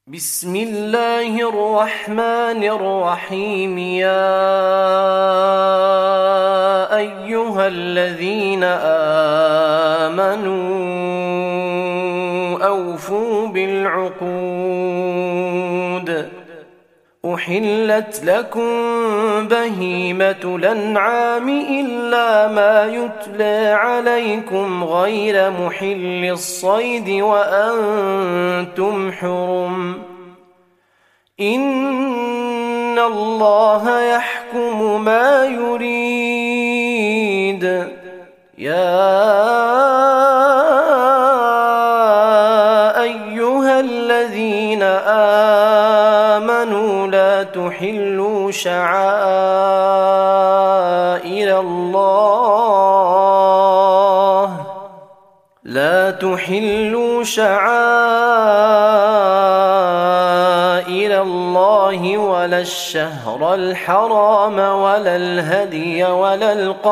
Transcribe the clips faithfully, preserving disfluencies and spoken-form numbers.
بسم الله الرحمن الرحيم. يا أيها الذين آمنوا أوفوا بالعقود. أحلت لكم بهيمة الأنعام إلا ما يتلى عليكم غير محل الصيد وأنتم حرم. إن الله يحكم ما يريد. يا أيها الذين آمنوا لا تحلوا شعائر الله لا تحلوا شعائر الله ولا الشهر الحرام ولا الهدي ولا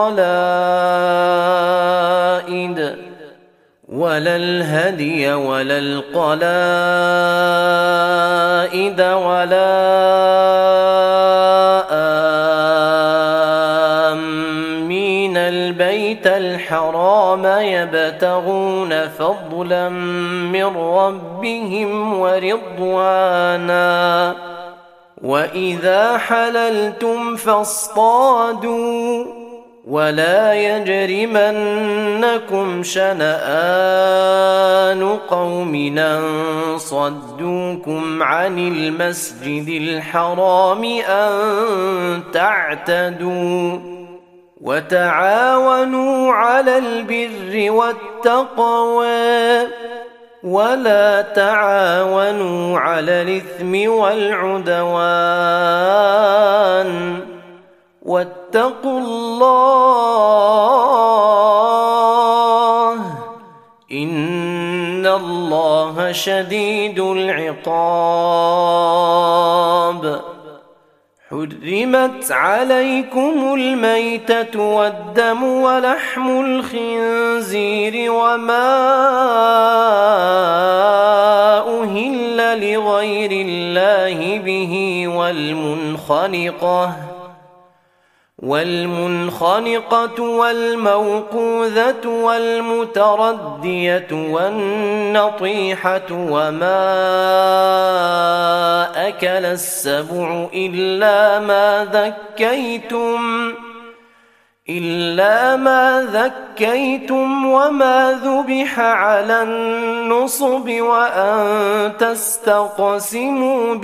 القلائد ولا الهدي ولا القلائد ولا آمين البيت الحرام يبتغون فضلا من ربهم ورضوانا. وإذا حللتم فاصطادوا ولا يجرمنكم شنآن قوم أن صدوكم عن المسجد الحرام أن تعتدوا. وتعاونوا على البر والتقوى ولا تعاونوا على الإثم والعدوان. واتقوا الله إن الله شديد العقاب. حرمت عليكم الميتة والدم ولحم الخنزير وما أهل لغير الله به والمنخنقة والمنخنقة والموقوذة والمتردية والنطيحة وما أكل السبع إلا ما ذكيتم إلا ما ذكيتم وما ذبح على النصب وأن تستقسموا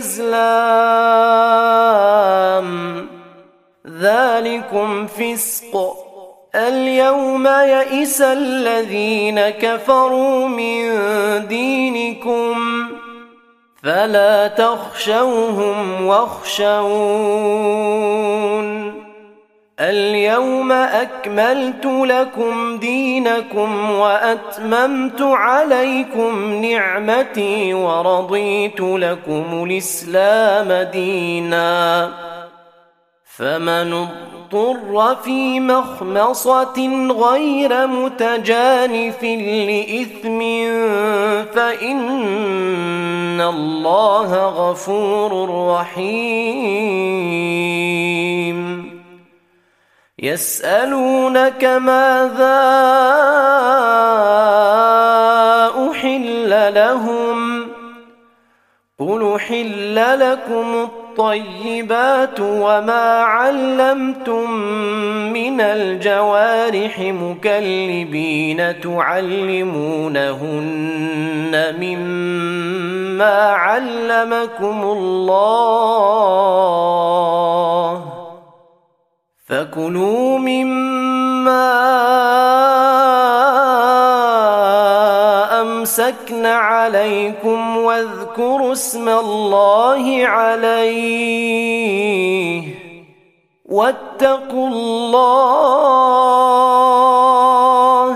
بالأزلام ذلكم فسق. اليوم يئس الذين كفروا من دينكم فلا تخشوهم واخشون. اليوم أكملت لكم دينكم وأتممت عليكم نعمتي ورضيت لكم الإسلام دينا. فمن اضطر في مخمصة غير متجانف لإثم فإن الله غفور رحيم. يسألونك ماذا أحل لهم قل أحل لكم الطيبات وما علمتم من الجوارح مكلبين تعلمونهن مما علمكم الله فكلوا مما أمسكن عليكم واذكروا اسم الله عليه واتقوا الله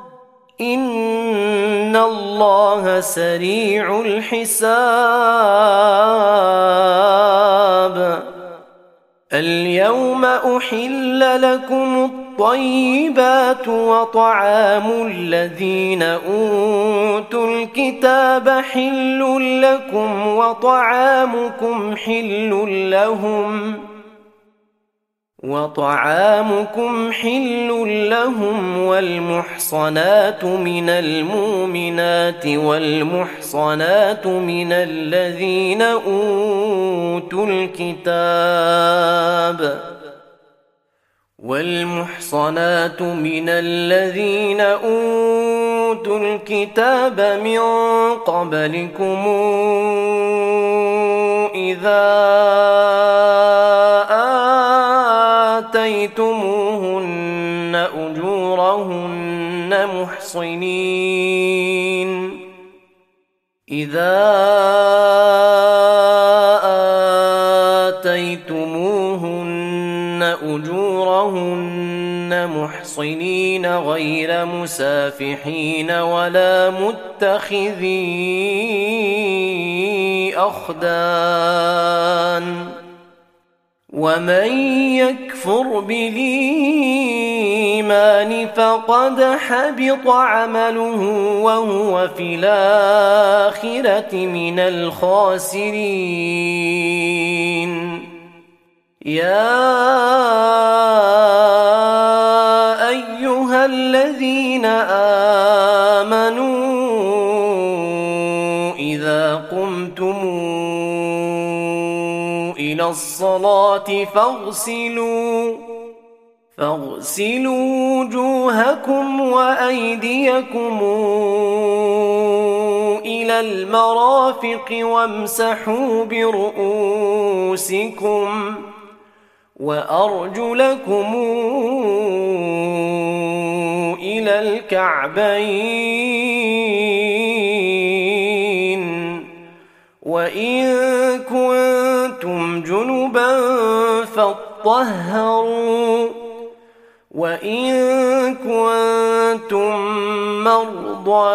إن الله سريع الحساب. اليوم أحل لكم الطيبات الطيبات وطعام الذين أوتوا الكتاب حل لكم وطعامكم حل لهم وطعامكم حل لهم والمحصنات من المؤمنات والمحصنات من الذين أوتوا الكتاب والمحصنات من الذين أوتوا الكتاب من قبلكم إذا آتيتموهن أجورهن محصنين إذا آتيتموهن أجورهن محصنين غير مسافحين ولا متخذي أخدان ومن يكفر بالإيمان فقد حبط عمله وهو في الآخرة من الخاسرين يا أيها الذين آمنوا إذا قمتم إلى الصلاة فاغسلوا فاغسلوا وجوهكم وأيديكم إلى المرافق وامسحوا برؤوسكم وأرجلكم إلى الكعبين وإن كنتم جنبا فاطهروا وإن كنتم مرضى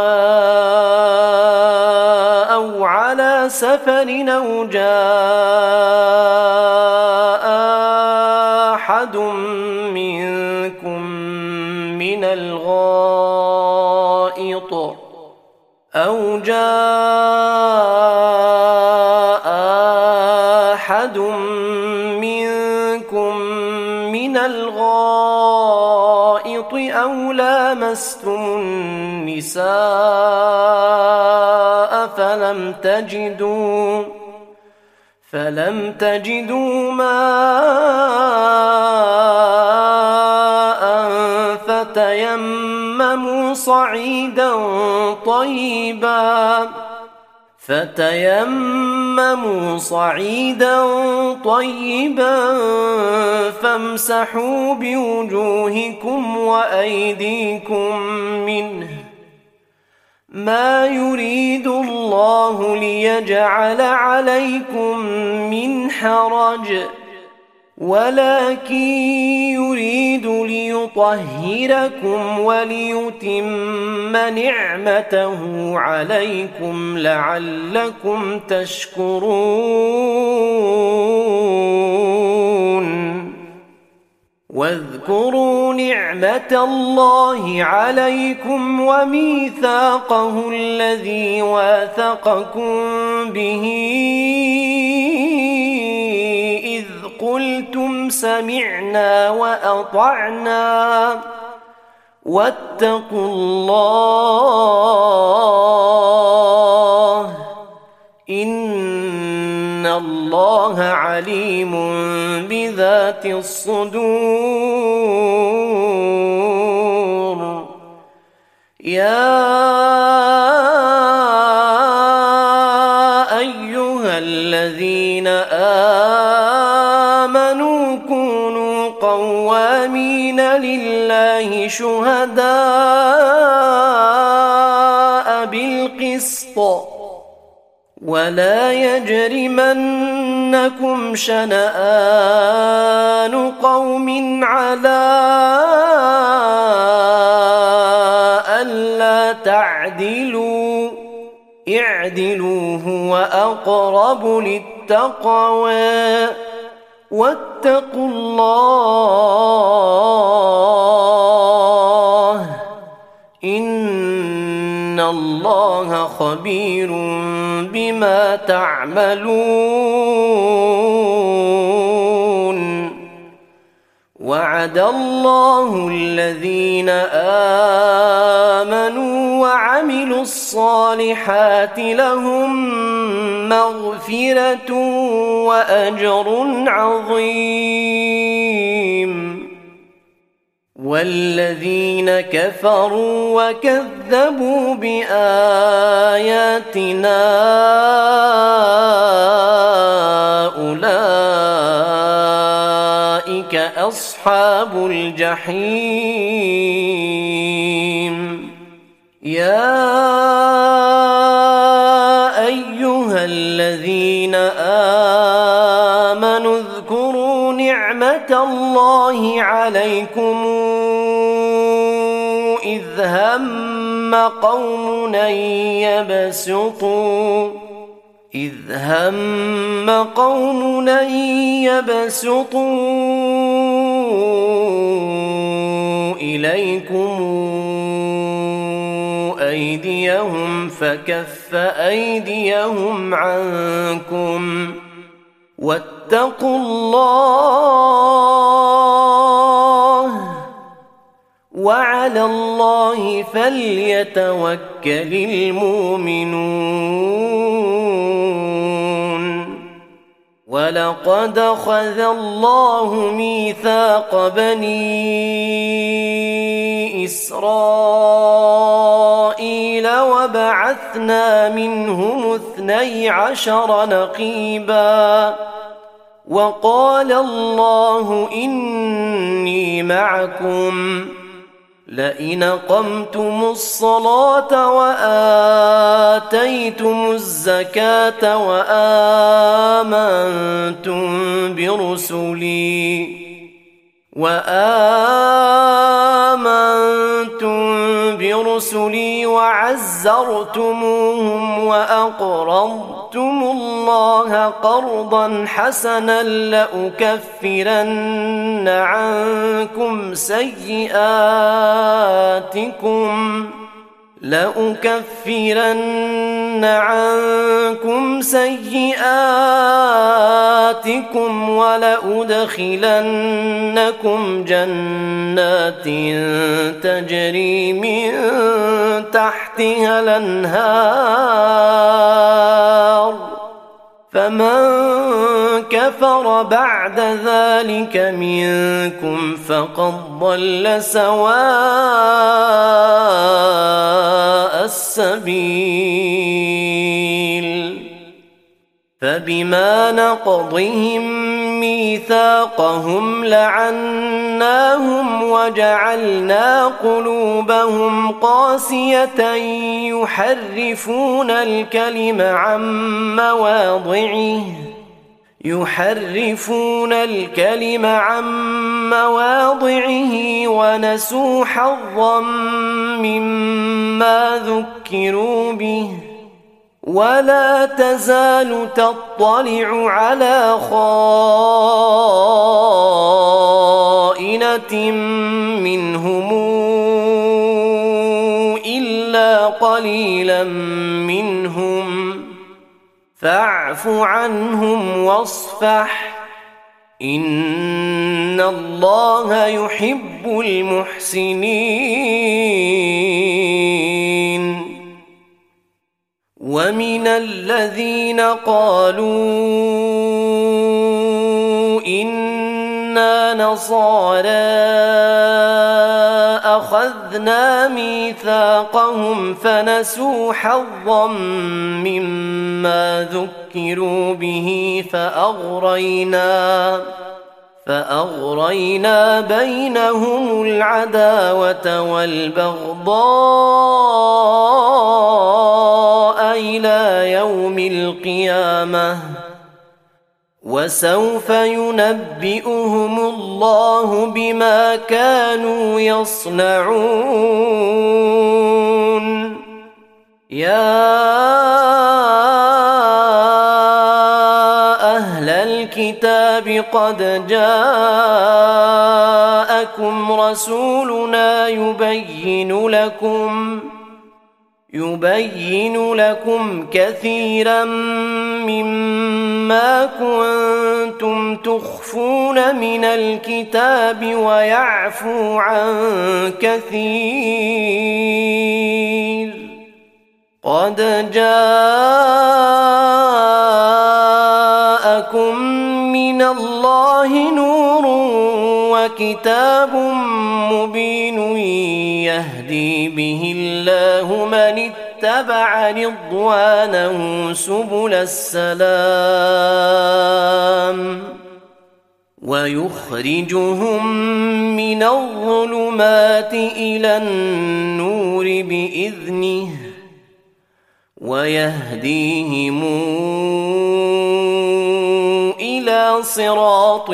أو على سفر أو جاء أحد منكم من الغائط أو جاء أحد منكم من الغائط أو لامستم النساء فلم تجدوا فلم تجدوا ماء فتيمموا صعيدا طيبا فتيمموا صعيدا طيبا فامسحوا بوجوهكم وأيديكم منه ما يريد الله ليجعل عليكم من حرج ولكن يريد ليطهركم وليتم نعمته عليكم لعلكم تشكرون واذكروا نعمة الله عليكم وميثاقه الذي واثقكم به إذ قلتم سمعنا وأطعنا واتقوا الله إن الله عليم بذات الصدور يا أيها الذين آمنوا كونوا قوامين لله شهداء بالقسط ولا يجرمنكم شنآن قوم على ألا تعدلوا اعدلوا هو أقرب للتقوى واتقوا الله الله خبير بما تعملون وعد الله الذين آمنوا وعملوا الصالحات لهم مغفرة وأجر عظيم والذين كفروا وكذبوا بآياتنا أولئك أصحاب الجحيم يا أيها الذين آمنوا اذكروا نعمة الله عليكم إذ هم قوم أن يبسطوا إذ هم قوم أن يبسطوا إليكم أيديهم فكف أيديهم عنكم واتقوا الله وعلى الله فليتوكل المؤمنون ولقد أخذ الله ميثاق بني إسرائيل وبعثنا منهم اثني عشر نقيبا وقال الله إني معكم لئن أقمتم الصلاة وآتيتم الزكاة وآمنتم برسلي وآمنتم برسلي وعزرتموهم وأقرضتم الله قرضا حسنا لأكفرن عنكم سيئاتكم لأكفرن عنكم سيئاتكم ولأدخلنكم جنات تجري من تحتها الأنهار فمن كفر بعد ذلك منكم فقد ضل سواء السبيل فبما نقضهم ميثاقهم لعناهم وجعلنا قلوبهم قاسية يحرفون الكلم عن مواضعه يحرفون الكلم عن مواضعه ونسوا حظا مما ذكروا به ولا تزال تطلع على خائنة منهم إلا قليلا منهم فاعف عنهم واصفح إن الله يحب المحسنين ومن الذين قالوا إنا نصارى أخذنا ميثاقهم فنسوا حظا مما ذكروا به فأغرينا فأغرينا بينهم العداوة والبغضاء إلى يوم القيامة وسوف ينبئهم الله بما كانوا يصنعون يا أهل الكتاب قد جاءكم رسولنا يبين لكم يبين لكم كثيرا مما كنتم تخفون من الكتاب ويعفو عن كثير قد جاءكم من الله نور وكتاب مبين يهدي به الله من اتبع رضوانه سبل السلام ويخرجهم من الظلمات إلى النور بإذنه ويهديهم إلى صراط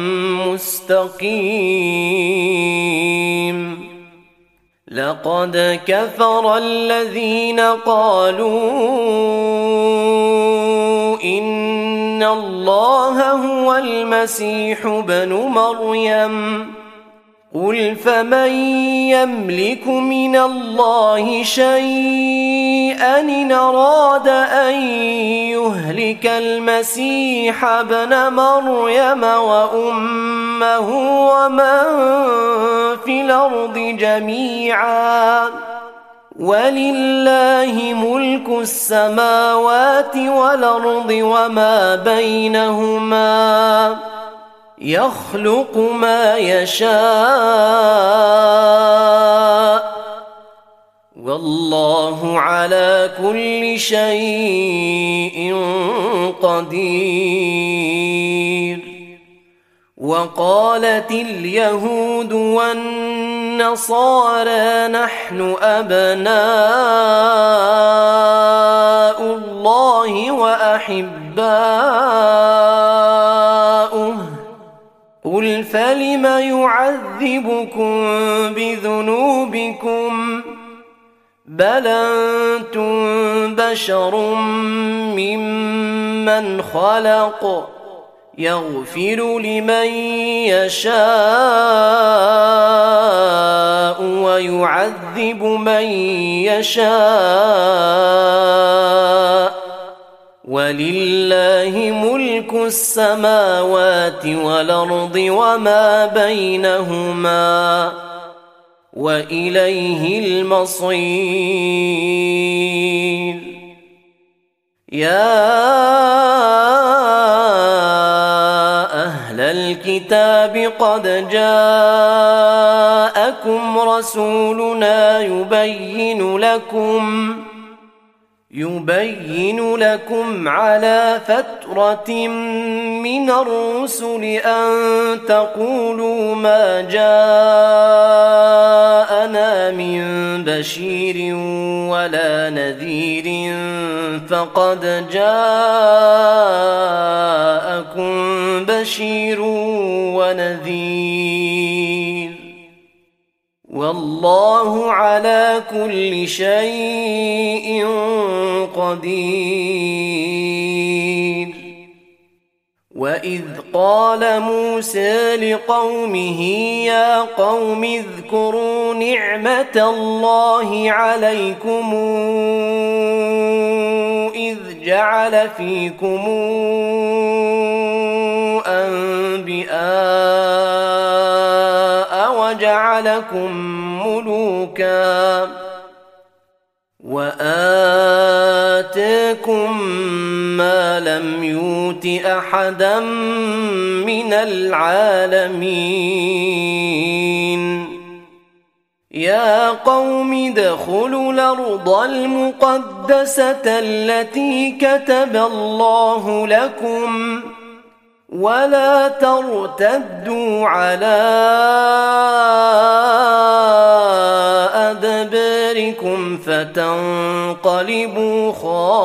مستقيم لقد كفر الذين قالوا إن الله هو المسيح ابن مريم قل فمن يملك من الله شيئا إن أراد أن يهلك المسيح ابن مريم وأمه ومن في الأرض جميعا ولله ملك السماوات والأرض وما بينهما يخلق ما يشاء والله على كل شيء قدير وقالت اليهود والنصارى نحن أبناء الله وأحباؤه قل فلم يعذبكم بذنوبكم بل أنتم بشر ممن خلق يغفر لمن يشاء ويعذب من يشاء ولله ملك السماوات والأرض وما بينهما وإليه المصير يا أهل الكتاب قد جاءكم رسولنا يبين لكم يبين لكم على فترة من الرسل أن تقولوا ما جاءنا من بشير ولا نذير فقد جاءكم بشير ونذير والله على كل شيء قدير وإذ قال موسى لقومه يا قوم اذكروا نعمة الله عليكم إذ جعل فيكم أنبياء وجعلكم ملوكا وآتاكم ما لم يؤت أحدا من العالمين يا قوم ادخلوا الأرض المقدسة التي كتب الله لكم ولا ترتدوا على أدباركم فتنقلبوا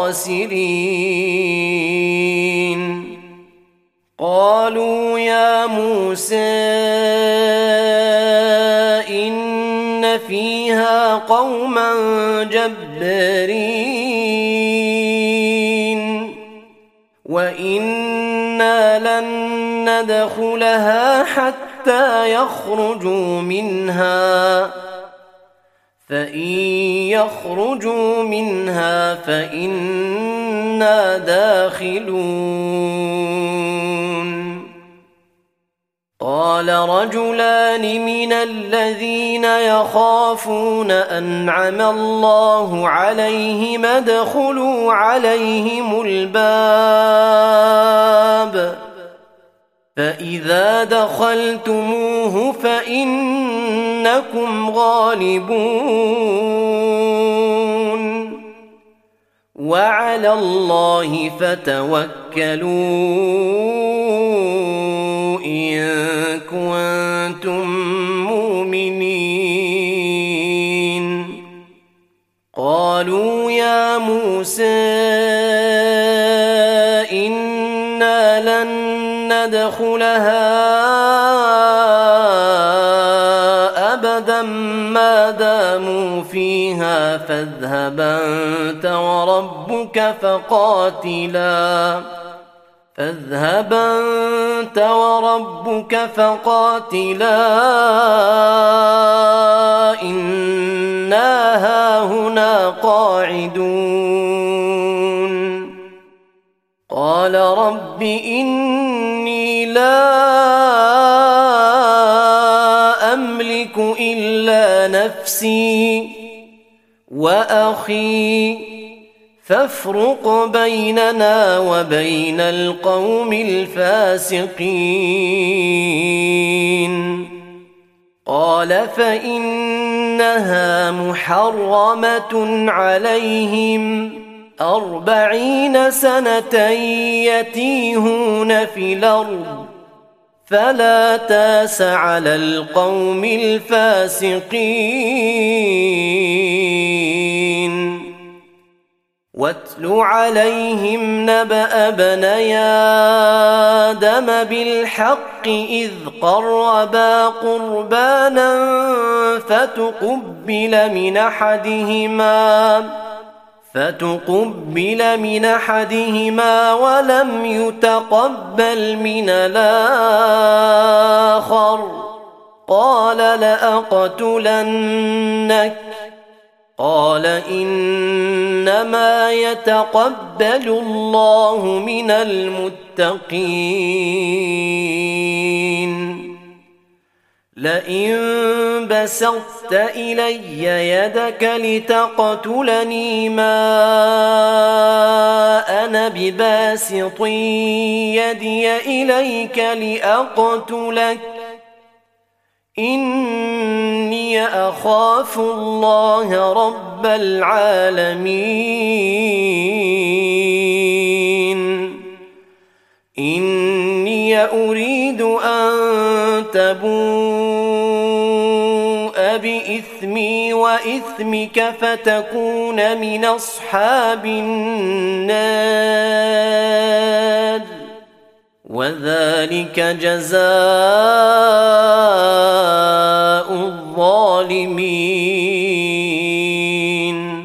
خاسرين قالوا يا موسى إن فيها قوما جبارين وإنا لن ندخلها حتى يخرجوا منها فإن يخرجوا منها فإنا داخلون قال رجلان من الذين يخافون أنعم الله عليهم ادخلوا عليهم الباب فإذا دخلتموه فإنكم غالبون وعلى الله فتوكلوا إن كنتم مؤمنين قالوا يا موسى إنا لن ندخلها أبدا ما داموا فيها فاذهب أنت وربك فقاتلا فاذهب أنت وربك فقاتلا إنا هاهنا قاعدون قال رب إني لا أملك إلا نفسي وأخي فافرق بيننا وبين القوم الفاسقين قال فإنها محرمة عليهم أربعين سنة يتيهون في الأرض فلا تاس على القوم الفاسقين واتل عليهم نبأ بني آدم بالحق إذ قربا قربانا فتقبل من أحدهما فتقبل من أحدهما ولم يتقبل من الآخر قال لأقتلنك قال إنما يتقبل الله من المتقين لئن بسطت إلي يدك لتقتلني ما أنا بباسط يدي إليك لأقتلك إني أخاف الله رب العالمين إني أريد أن تبوء بإثمي وإثمك فتكون من أصحاب النار وذلك جزاء الظالمين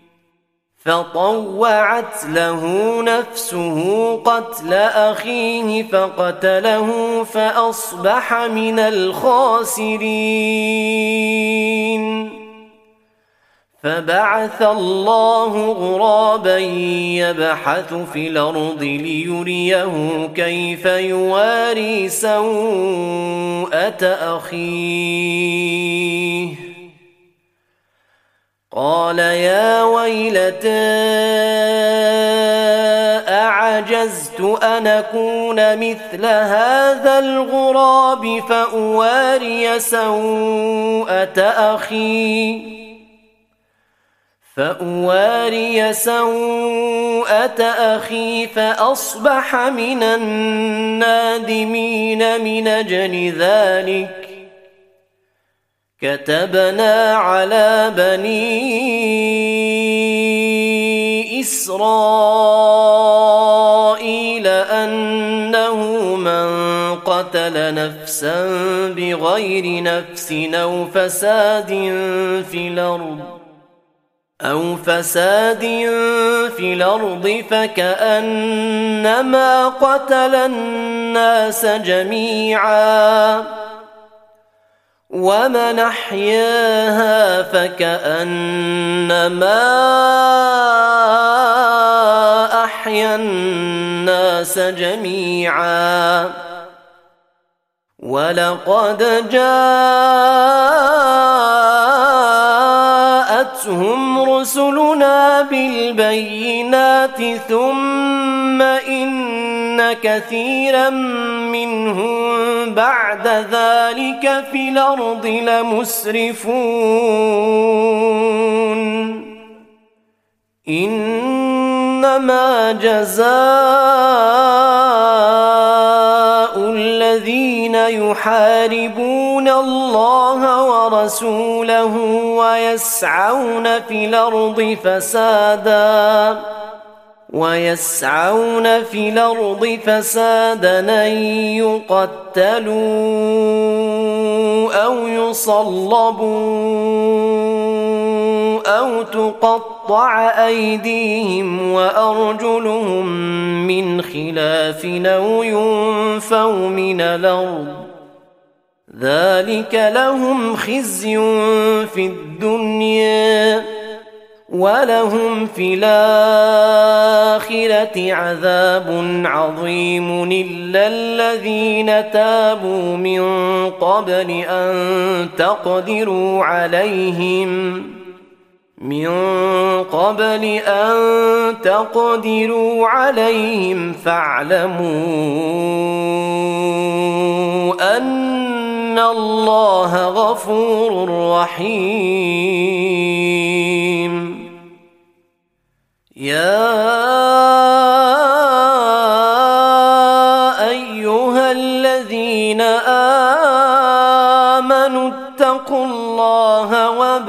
فطوعت له نفسه قتل أخيه فقتله فأصبح من الخاسرين فبعث الله غرابا يبحث في الأرض ليريه كيف يواري سوءة أخيه قال يا ويلتى أعجزت أن أكون مثل هذا الغراب فأواري سوءة أخي فأواري سوءة أخي فأصبح من النادمين من أجل ذلك كتبنا على بني إسرائيل أنه من قتل نفسا بغير نفس أو فساد في الأرض أو فساد في الأرض فكأنما قتل الناس جميعا ومن أحياها فكأنما أحيا الناس جميعا ولقد جاءتهم رسلنا بالبينات ثم إن كثيرا منهم بعد ذلك في الأرض لمسرفون إنما جزاء الذين يحاربون الله ورسوله ويسعون في الأرض فسادا ويسعون في الأرض فسادا أن يقتلوا أو يصلبوا أو تقطع أيديهم وأرجلهم من خلاف أو ينفوا من الأرض ذلك لهم خزي في الدنيا ولهم في الآخرة عذاب عظيم إلا الذين تابوا من قبل أن تقدروا عليهم من قبل أن تقدروا عليهم فاعلموا أن الله غفور رحيم يا أيها الذين آمنوا اتقوا الله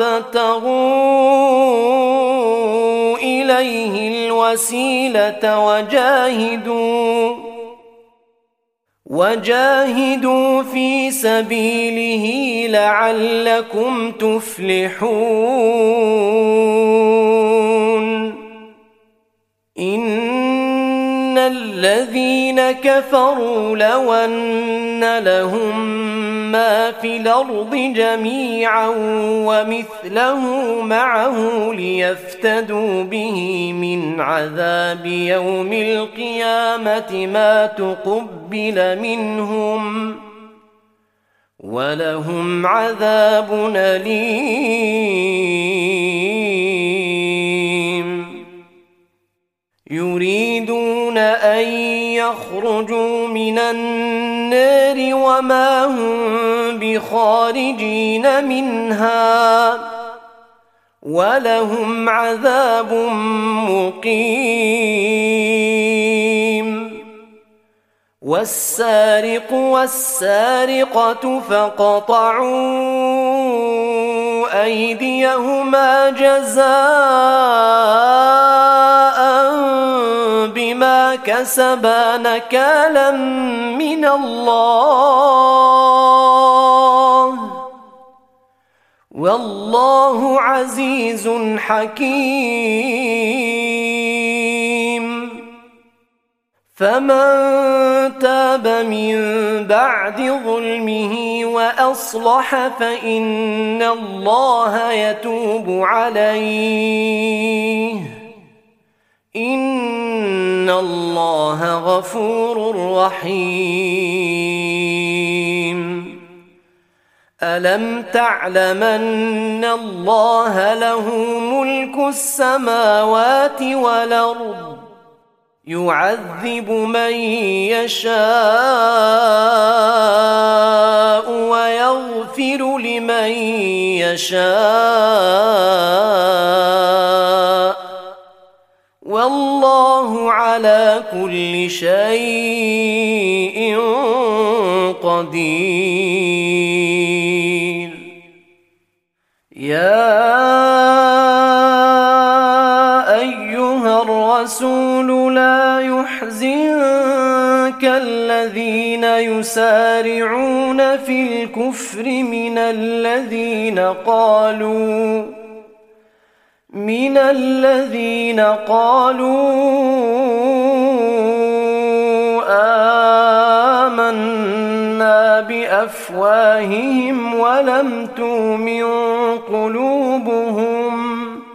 وابتغوا إليه الوسيلة وجاهدوا وجاهدوا في سبيله لعلكم تفلحون إن الذين كفروا لو أن لهم ما في الأرض جميعا ومثله معه ليفتدوا به من عذاب يوم القيامة ما تقبل منهم ولهم عذاب أليم يريدون أن يخرجوا من النار وما هم بخارجين منها ولهم عذاب مقيم والسارق والسارقة فاقطعوا أيديهما جزاء بما كسبا نكالا من الله والله عزيز حكيم فمن تاب من بعد ظلمه وأصلح فإن الله يتوب عليه إن الله غفور رحيم ألم تعلم أن الله له ملك السماوات والأرض يعذب من يشاء ويغفر لمن يشاء والله على كل شيء قدير يا أيها الرسول لا يحزنك الذين يسارعون في الكفر من الذين قالوا من الذين قالوا آمنا بأفواههم ولم تؤمن قلوبهم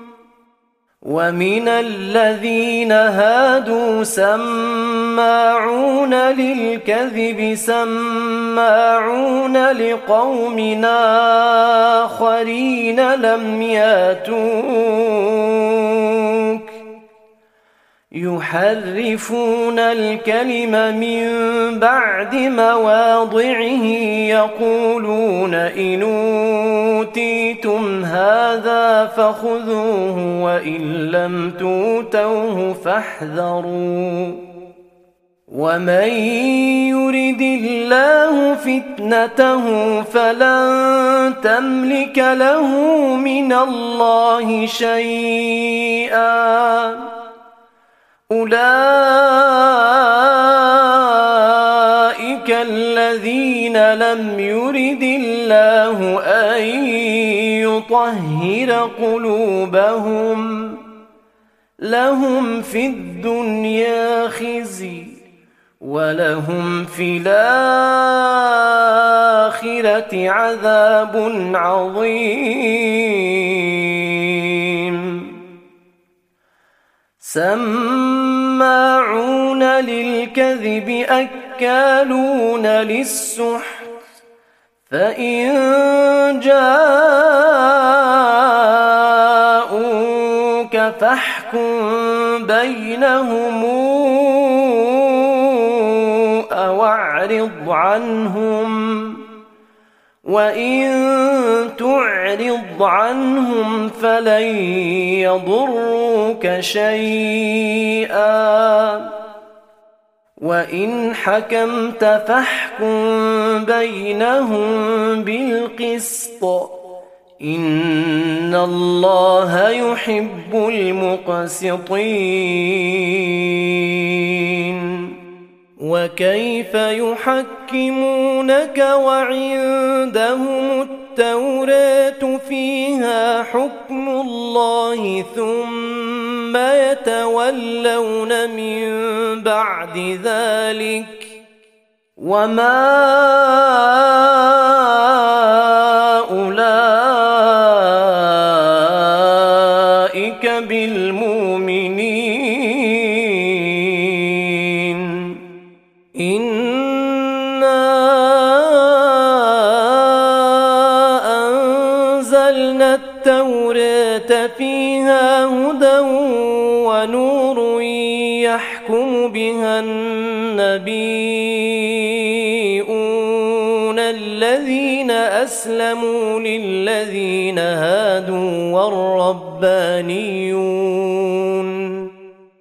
ومن الذين هادوا سماعون للكذب سماعون لقوم آخرين لم ياتوك يحرفون الكلم من بعد مواضعه يقولون إن أوتيتم هذا فخذوه وإن لم تؤتوه فاحذروا ومن يرد الله فتنته فلن تملك له من الله شيئا أولئك الذين لم يرد الله أن يطهر قلوبهم لهم في الدنيا خزي ولهم في الآخرة عذاب عظيم سماعون للكذب أكالون للسحت فإن جاءوك فاحكم بينهم أو أعرض عنهم وإن تعرض عنهم فلن يضروك شيئا وإن حكمت فاحكم بينهم بالقسط إن الله يحب المقسطين وكيف يحكمونك وعندهم التوراة فيها حكم الله ثم يتولون من بعد ذلك وما أولئك بالمؤمنين إنا أنزلنا التوراة فيها هدى ونور يحكم بها النبيون الذين أسلموا للذين هادوا والربانيون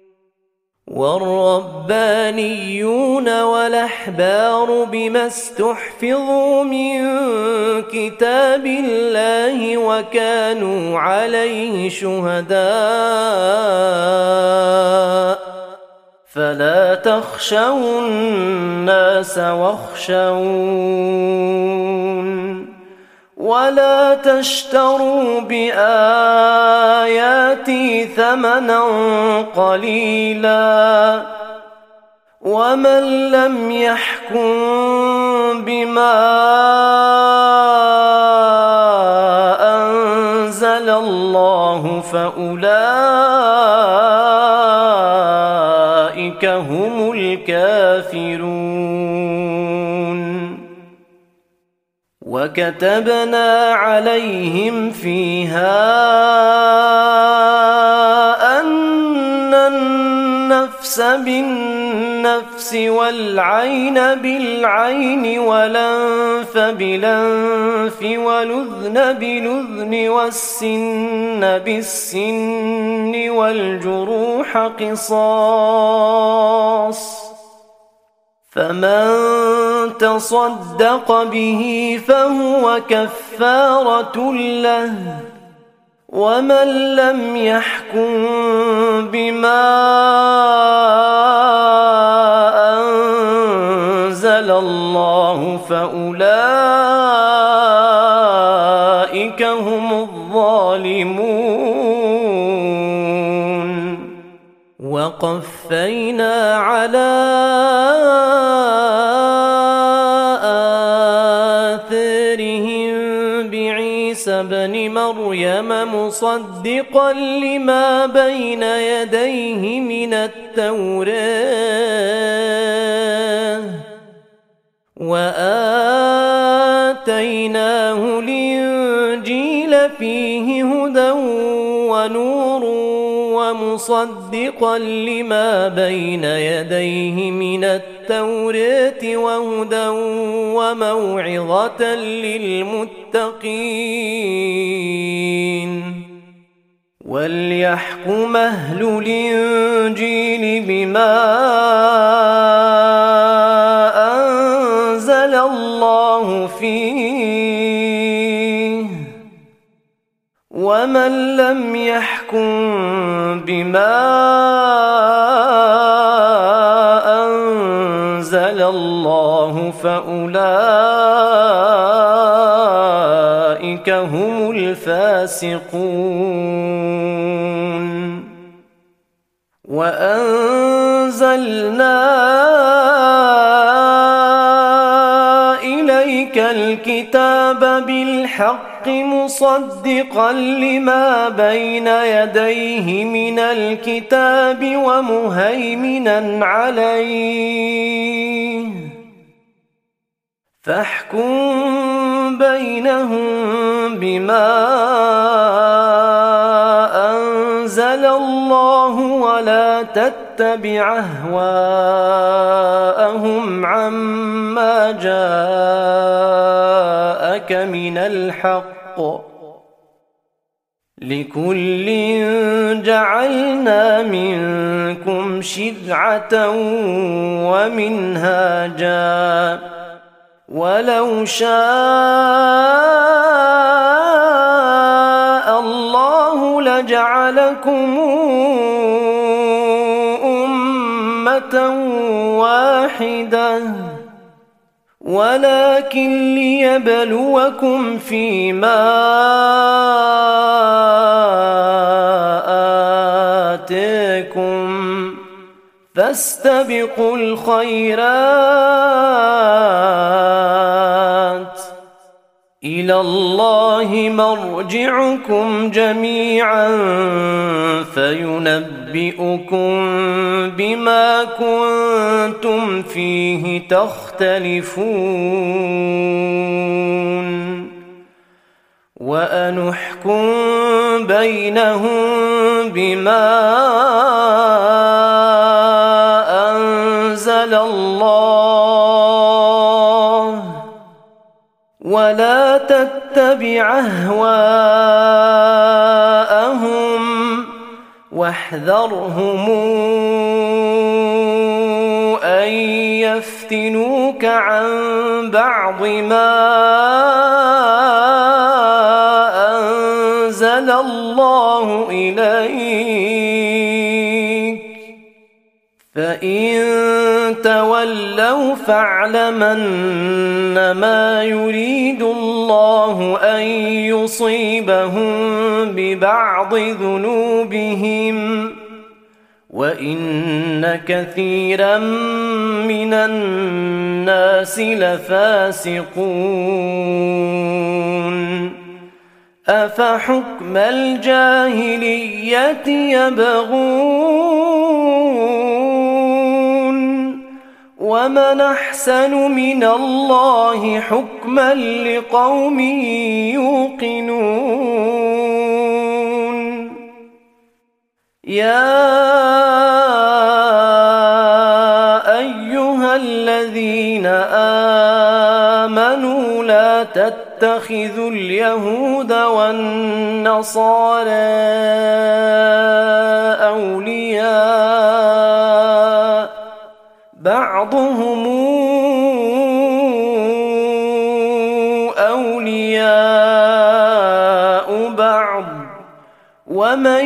والربانيون والأحبار بما استحفظوا من كتاب الله وكانوا عليه شهداء فلا تخشوا الناس واخشون ولا تشتروا بآياتي ثمنا قليلا ومن لم يحكم بما أنزل الله فأولئك هم الكافرون وكتبنا عليهم فيها أن النفس بالنفس والعين بالعين والأنف بالأنف والأذن بالأذن والسن بالسن والجروح قصاص فمن تصدق به فهو كفارة له ومن لم يحكم بما أنزل الله فأولئك هم الظالمون وقفينا على مصدقا لما بين يديه من التوراة وآتيناه الإنجيل فيه هدى ونور ومصدقا لما بين يديه من التوراة وهدى وموعظة للمتقين وليحكم أهل الإنجيل بما أنزل الله فيه ومن لم يحكم بما أنزل الله فأولئك هم الفاسقون وأنزلنا إليك الكتاب بالحق مصدقا لما بين يديه من الكتاب ومهيمنا عليه فاحكم بينهم بما أنزل الله ولا تتبع أهواءهم عما جاءك من الحق لكل جعلنا منكم شرعة ومنهاجا ولو شاء الله لجعلكم أمة واحدة ولكن ليبلوكم فيما آتاكم فاستبقوا الخيرات إلى الله مرجعكم جميعا فينبئكم بما كنتم فيه تختلفون وأنحكم بينهم بما أنزل الله ولا تتبع أهواءهم واحذرهم أن يفتنوك عن بعض ما أنزل الله إليك فإن تولوا فاعلم أنما يريد الله أن يصيبهم ببعض ذنوبهم وإن كثيرا من الناس لفاسقون أفحكم الجاهلية يبغون ومن أحسن من الله حكما لقوم يوقنون يا أيها الذين آمنوا لا تتخذوا اليهود والنصارى أولياء بعضهم أولياء بعض ومن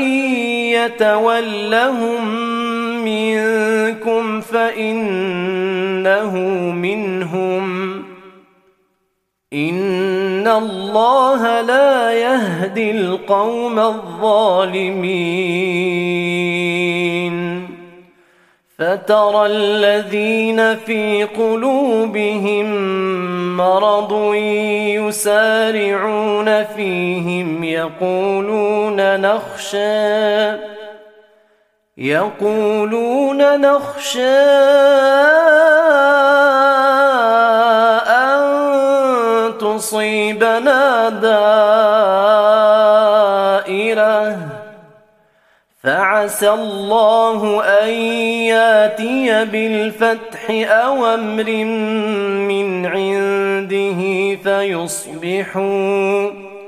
يتولهم منكم فإنه منهم إن الله لا يهدي القوم الظالمين فترى الذين في قلوبهم مرض يسارعون فيهم يقولون نخشى يقولون نخشى أن تصيبنا دائرة فعسى الله أن ياتي بالفتح أو أمر من عنده فيصبحوا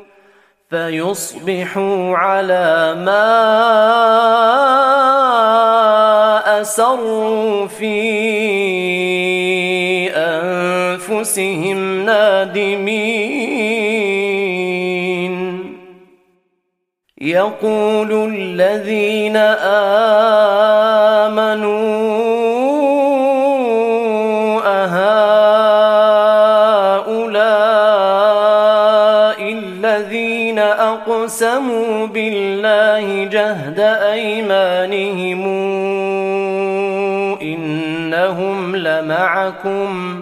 فيصبحوا على ما أسروا في أنفسهم نادمين يقول الذين آمنوا أهؤلاء الذين أقسموا بالله جهد أيمانهم إنهم لمعكم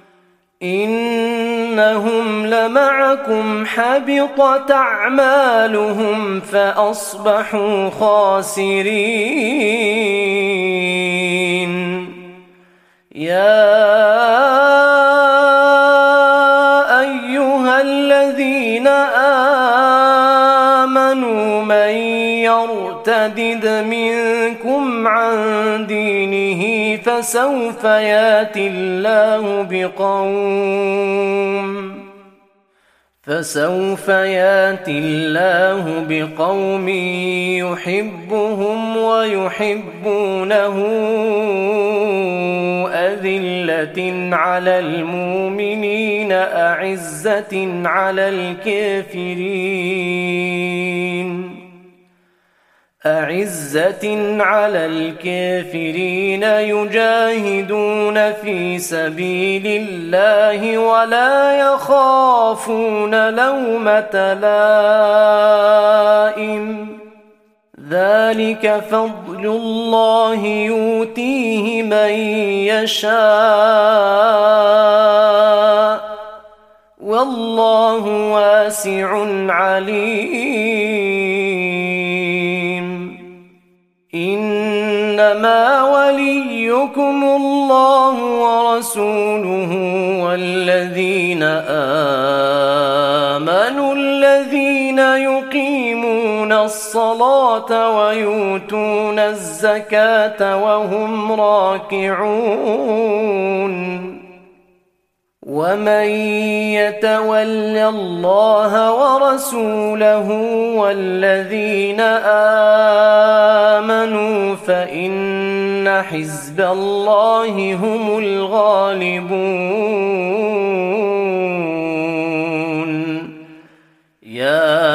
إنهم لمعكم حبطت أعمالهم فأصبحوا خاسرين يا أيها الذين آمنوا من يرتدد منكم عن دينه فسوف ياتي الله بقوم فسوف ياتي الله بقوم يحبهم ويحبونه أذلة على المؤمنين أعزة على الكافرين أعزة على الكافرين يجاهدون في سبيل الله ولا يخافون لومة لائم ذلك فضل الله يؤتيه من يشاء والله واسع عليم إنما وليكم الله ورسوله والذين آمنوا الذين يقيمون الصلاة ويؤتون الزكاة وهم راكعون ومن يتول الله ورسوله والذين آمنوا فإن حزب الله هم الغالبون يا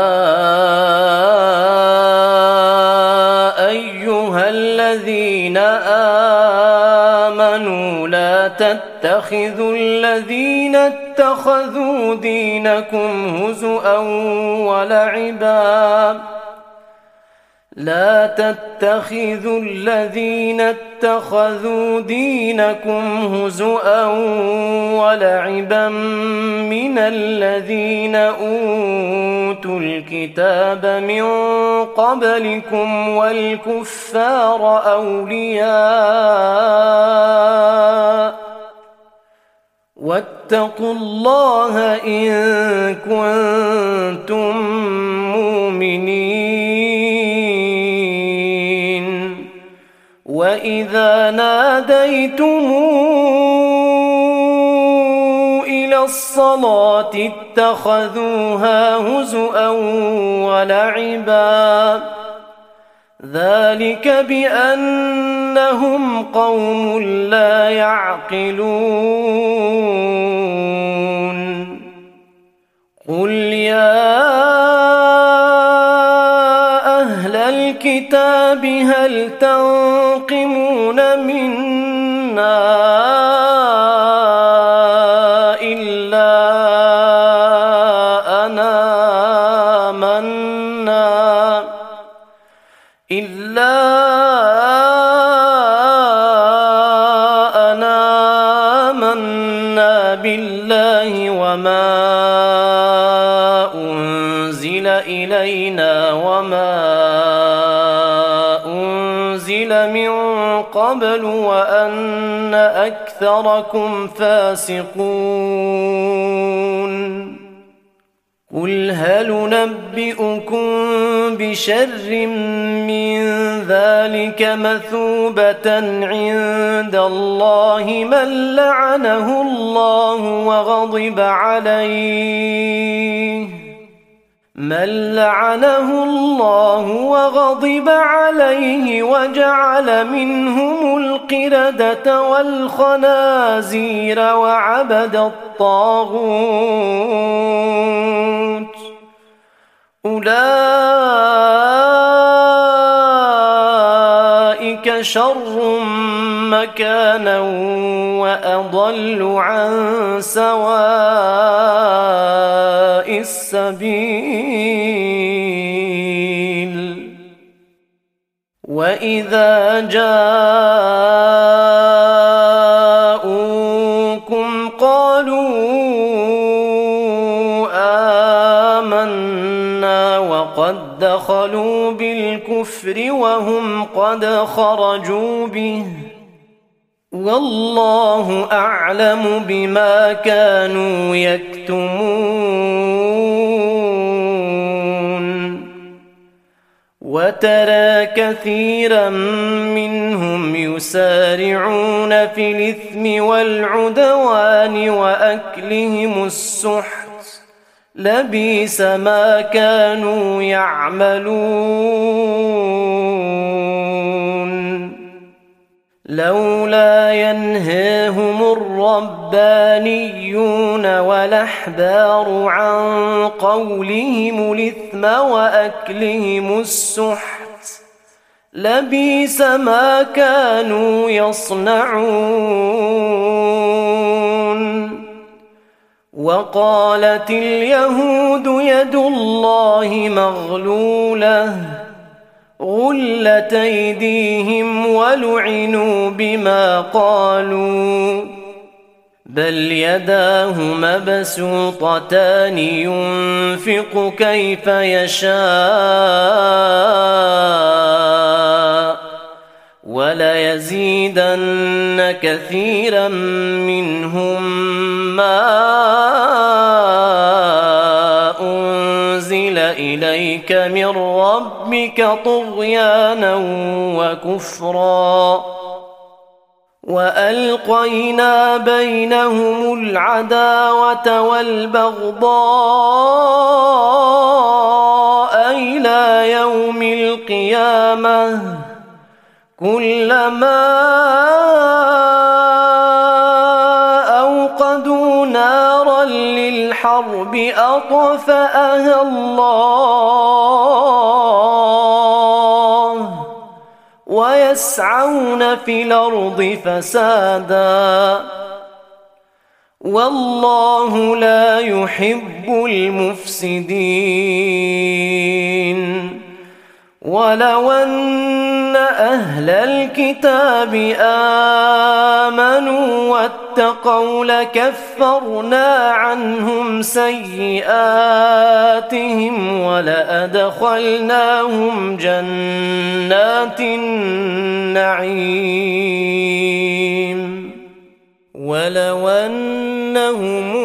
أيها الذين آمنوا لا تتخذوا الذين اتخذوا دينكم هزؤا ولعبا لا تتخذوا الذين اتخذوا دينكم هزؤا ولعبا من الذين أوتوا الكتاب من قبلكم والكفار أولياء واتقوا الله إن كنتم مؤمنين وإذا ناديتم إلى الصلاة اتخذوها هزؤا ولعبا ذلك بأنهم قوم لا يعقلون قل يا أهل الكتاب هل تنقمون منا إلا أنا آمنا إلا أن آمنا بالله وما أنزل إلينا وما أنزل من قبل وأن أكثركم فاسقون قل هل ننبئكم بشر من ذلك مثوبة عند الله من لعنه الله وغضب عليه من لعنه الله وغضب عليه وجعل منهم القردة والخنازير وعبد الطاغوت أولئك شر مكانا وأضل عن سواء السبيل وإذا جاءوكم قالوا آمنا وقد دخلوا بالكفر وهم قد خرجوا به والله أعلم بما كانوا يكتمون وترى كثيرا منهم يسارعون في الإثم والعدوان وأكلهم السحت لبئس ما كانوا يعملون لولا ينهاهم الربانيون والأحبار عن قولهم الإثم وأكلهم السحت لبئس ما كانوا يصنعون وقالت اليهود يد الله مغلولة غلت أيديهم ولعنوا بما قالوا بل يداه مبسوطتان ينفق كيف يشاء وليزيدن كثيرا منهم ما أنزل إليك من ربك طغيانا وكفرا وألقينا بينهم العداوة والبغضاء إلى يوم القيامة كلما أوقدوا نارا للحرب أطفأها الله ويسعون في الأرض فسادا والله لا يحب المفسدين ولو أن أهل الكتاب آمنوا واتقوا لكفرنا عنهم سيئاتهم ولأدخلناهم جنات النعيم ولو أنهم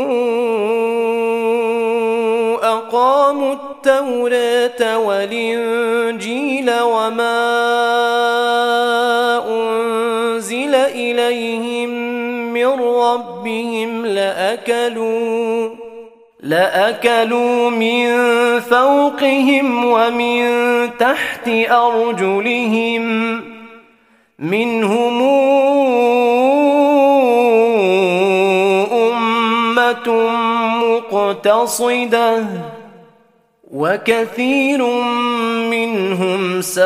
أقاموا التوراة والإنجيل وما أنزل إليهم من ربهم لأكلوا لأكلوا من فوقهم ومن تحت أرجلهم منهم أمة مقتصدة وكثير منهم ساء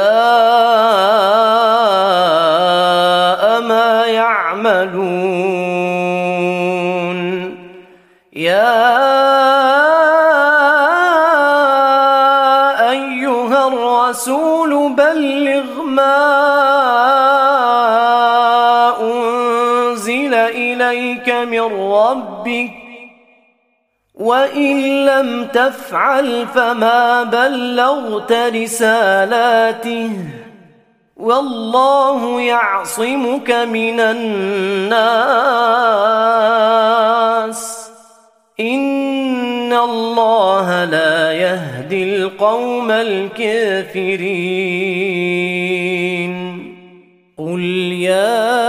ما يعملون يا أيها الرسول بلغ ما أنزل إليك من ربك وإن لم تفعل فما بلغت رسالاته والله يعصمك من الناس إن الله لا يهدي القوم الكافرين قل يا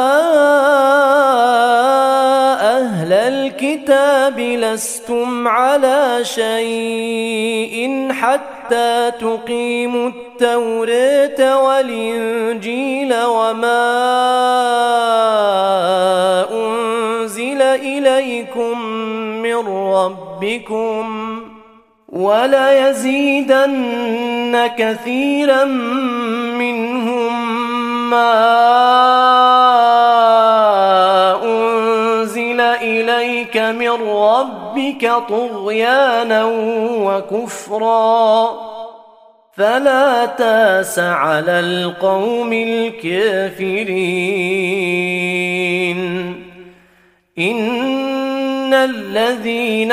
أهل الكتاب لستم على شيء حتى تقيموا التوراة والإنجيل وما أنزل إليكم من ربكم وليزيدن كثيرا منهم ما أنزل إليك من ربك طغيانا وكفرا فلا تاس على القوم الكافرين إن الذين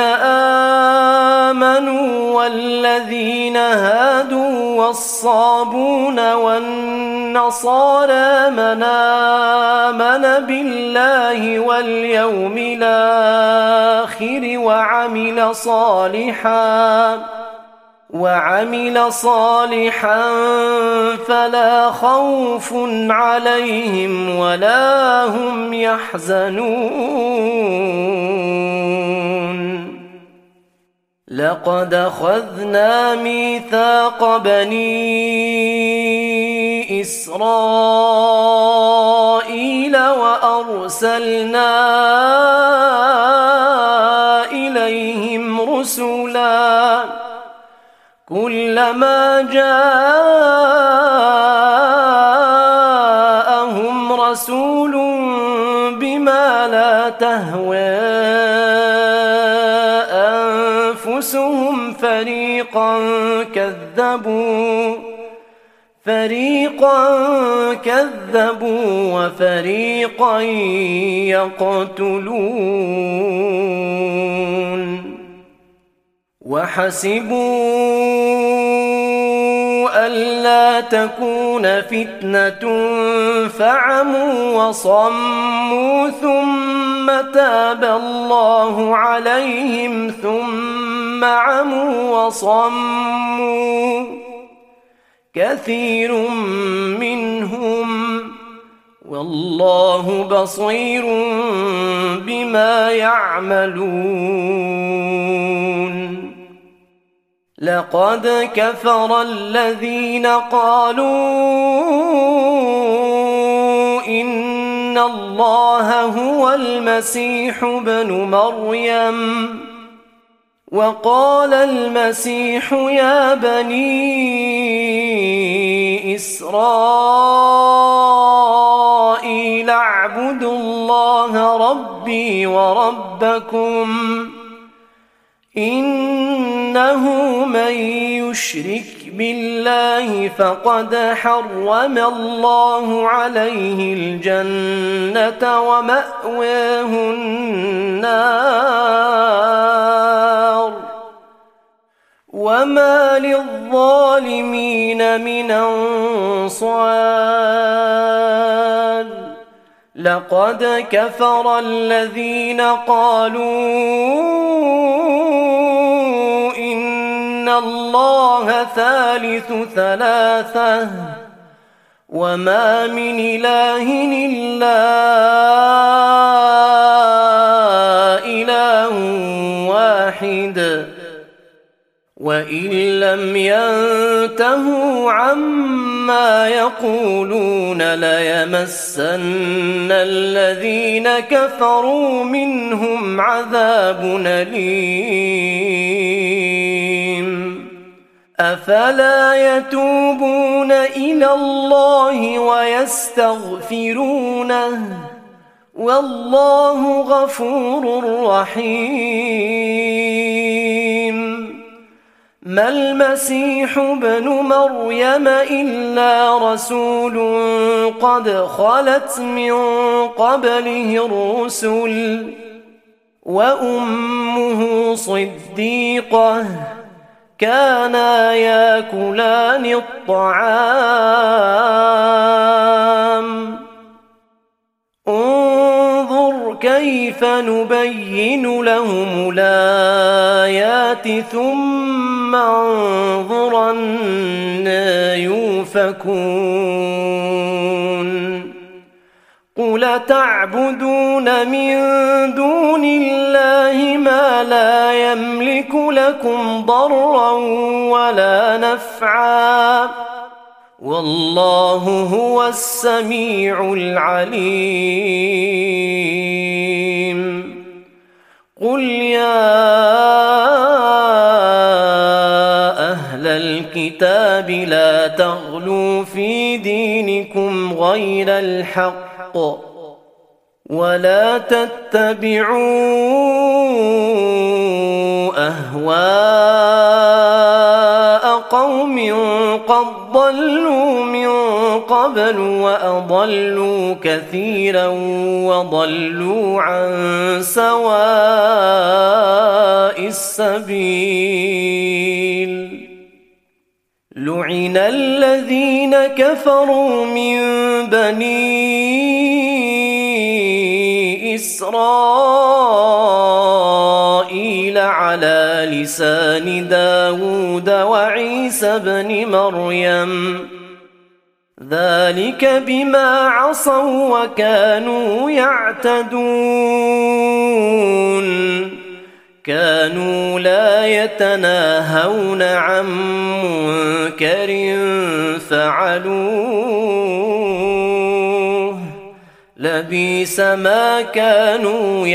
آمنوا والذين هادوا والصابون والنصارى من آمن بالله واليوم الآخر وعمل صالحا وعمل صالحا فلا خوف عليهم ولا هم يحزنون لقد أخذنا ميثاق بني إسرائيل وأرسلنا إليهم رسلا كلما جاءهم رسول بما لا تهوى أنفسهم فريقا كذبوا فريقا كذبوا وفريقا يقتلون وحسبوا ألا تكون فتنة فعموا وصموا ثم تاب الله عليهم ثم عموا وصموا كثير منهم والله بصير بما يعملون لقد كفر الذين قالوا إن الله هو المسيح ابن مريم وقال المسيح يا بني إسرائيل اعبدوا الله ربي وربكم إنه من يشرك بالله فقد حرم الله عليه الجنة ومأواه النار وما للظالمين من أنصار لقد كفر الذين قالوا إن الله ثالث ثلاثة وما من إله إلا إله واحد وإن لم ينتهوا عما يقولون ليمسن الذين كفروا منهم عذاب أليم أفلا يتوبون إلى الله ويستغفرونه والله غفور رحيم ما المسيح ابن مريم إلا رسول قد خلت من قبله الرسل وأمه صديقة كانا ياكلان الطعام انظر كيف نبين لهم الآيات ثم انظر أنى يؤفكون قل تعبدون من دون الله ما لا يملك لكم ضرا ولا نفعا والله هو السميع العليم قل يا أهل الكتاب لا تغلوا في دينكم غير الحق ولا تتبعوا أهواء قوم قد ضلوا من قبل وأضلوا كثيرا وضلوا عن سواء السبيل لعن الذين كفروا من بني إسرائيل على لسان داود وعيسى بن مريم ذلك بما عصوا وكانوا يعتدون كانوا لا يتناهون عن منكر فعلوه لبئس ما كانوا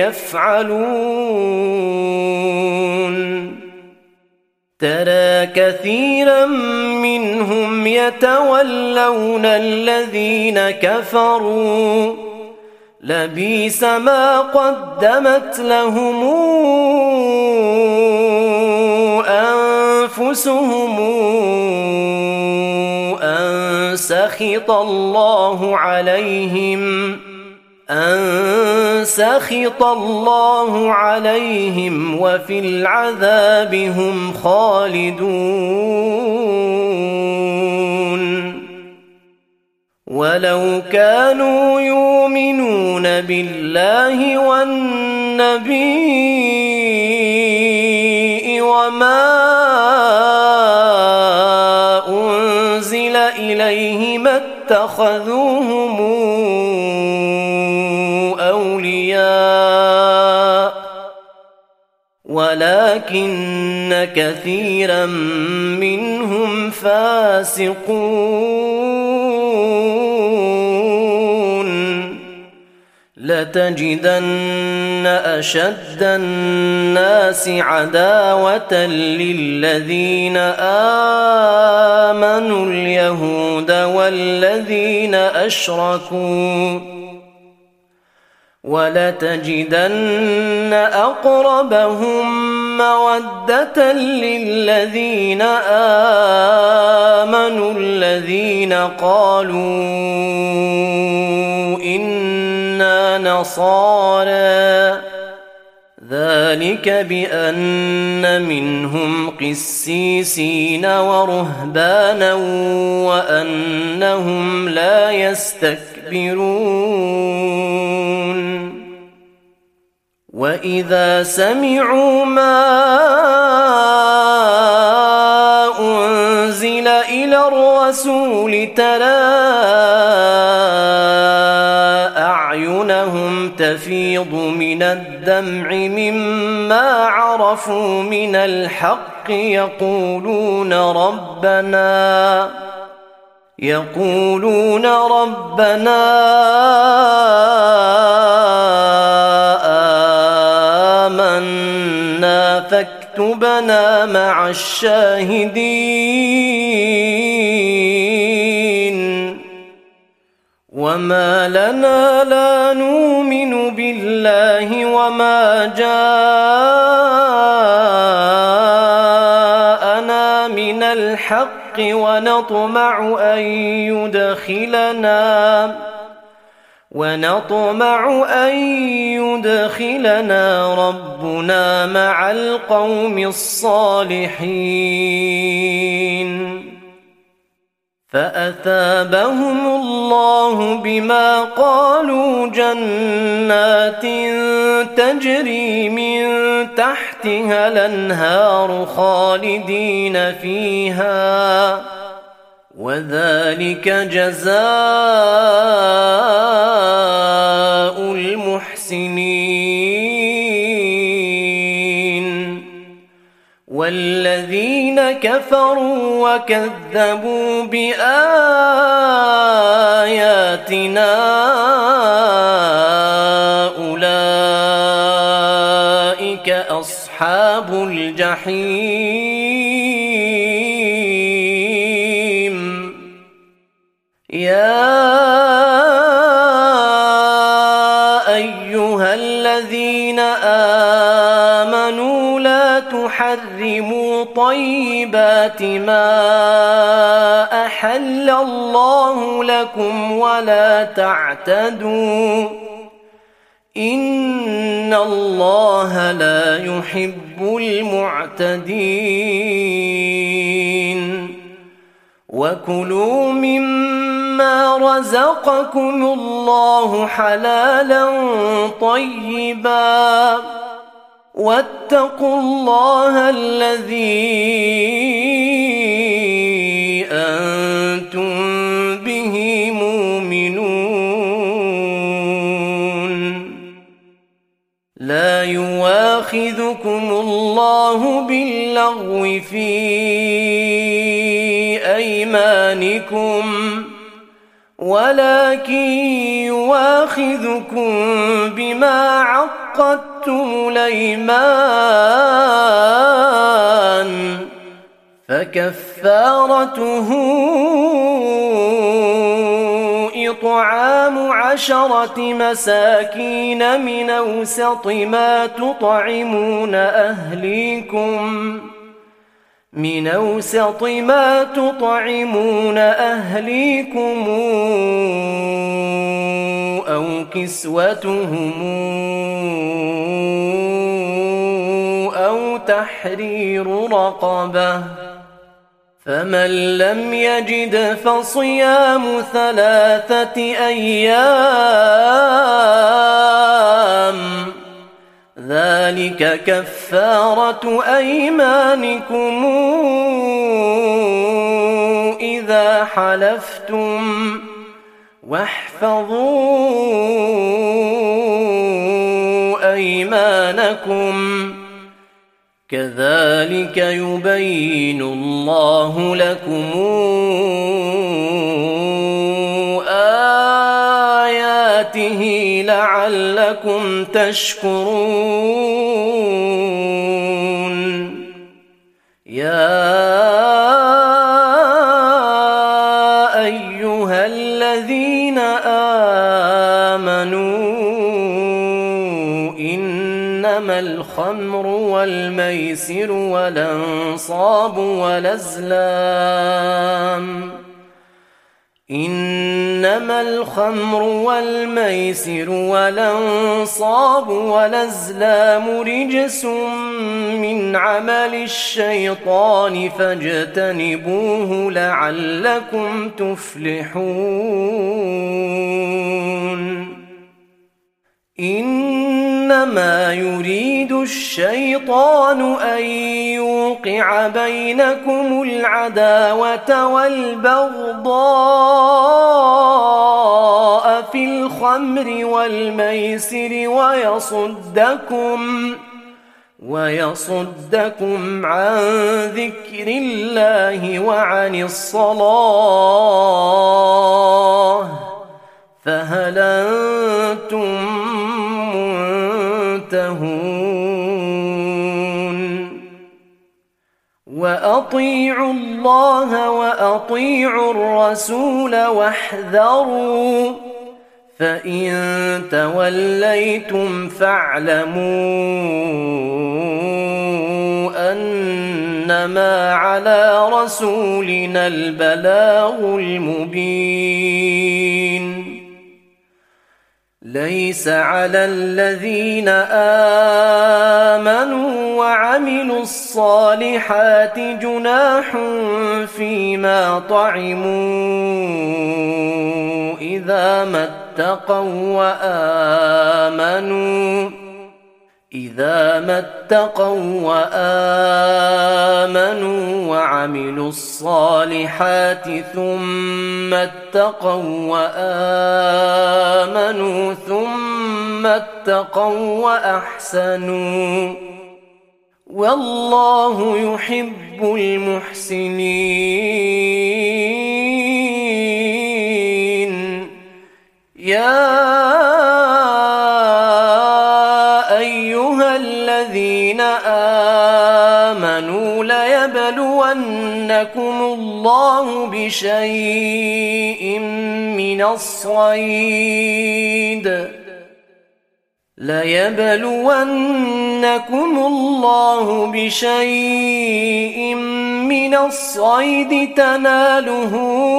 يفعلون ترى كثيرا منهم يتولون الذين كفروا لبئس ما قدمت لهم أنفسهم أن سخط الله عليهم أن سخط الله عليهم وفي العذاب هم خالدون ولو كانوا يؤمنون بالله والنبي وما أنزل إليه ما اتخذوهم أولياء ولكن كثيرا منهم فاسقون لتجدن أشد الناس عداوة للذين آمنوا اليهود والذين أشركوا ولتجدن أقربهم مودة للذين آمنوا الذين قالوا إنا نصارى ذلك بأن منهم قسيسين ورهبانا وأنهم لا يستكبرون وإذا سمعوا ما أنزل إلى الرسول ترى أعينهم تفيض من الدمع مما عرفوا من الحق يقولون ربنا يقولون ربنا آمنا فاكتبنا مع الشاهدين وما لنا لا نؤمن بالله وما جاءنا بالحق ونطمع أن يدخلنا ونطمع أن يدخلنا ربنا مع القوم الصالحين فأثابهم الله بما قالوا جنات تجري من تحتها الأنهار خالدين فيها وذلك جزاء المحسنين والذين كفروا وكذبوا بآياتنا أولئك أصحاب الجحيم يا أيها الذين آمنوا لا تحرموا طيبات ما أحل الله لكم ولا تعتدوا إن الله لا يحب المعتدين وكلوا مما رزقكم الله حلالا طيبا واتقوا الله الذي أنتم به مؤمنون لا يواخذكم الله باللغو في أيمانكم ولكن يواخذكم بما عقدتم الأيمان فكفارته إطعام عشرة مساكين من أوسط ما تطعمون أهليكم من أوسط ما تطعمون أهليكم أو كسوتهم أو تحرير رقبة فمن لم يجد فصيام ثلاثة أيام ذلك كفارة أيمانكم إذا حلفتم واحفظوا أيمانكم كذلك يبين الله لكم آياته لعلكم تشكرون يا أيها الذين آمنوا إنما الخمر والميسر والأنصاب والأزلام إنما الخمر والميسر والأنصاب والأزلام رجس من عمل الشيطان فاجتنبوه لعلكم تفلحون إنما يريد الشيطان أن يوقع بينكم العداوة والبغضاء في الخمر والميسر ويصدكم ويصدكم عن ذكر الله وعن الصلاة فهل أنتم منتهون وأطيعوا الله وأطيعوا الرسول واحذروا فإن توليتم فاعلموا أن إنما على رسولنا البلاغ المبين ليس على الذين آمنوا وعملوا الصالحات جناح فيما طعموا إذا ما اتقوا وآمنوا إذا ما اتقوا وآمنوا وعملوا الصالحات ثم اتقوا وآمنوا ثم اتقوا وأحسنوا والله يحب المحسنين. يا الذين آمنوا ليبلونكم الله بشيء من الصيد ليبلونكم الله بشيء من الصيد تناله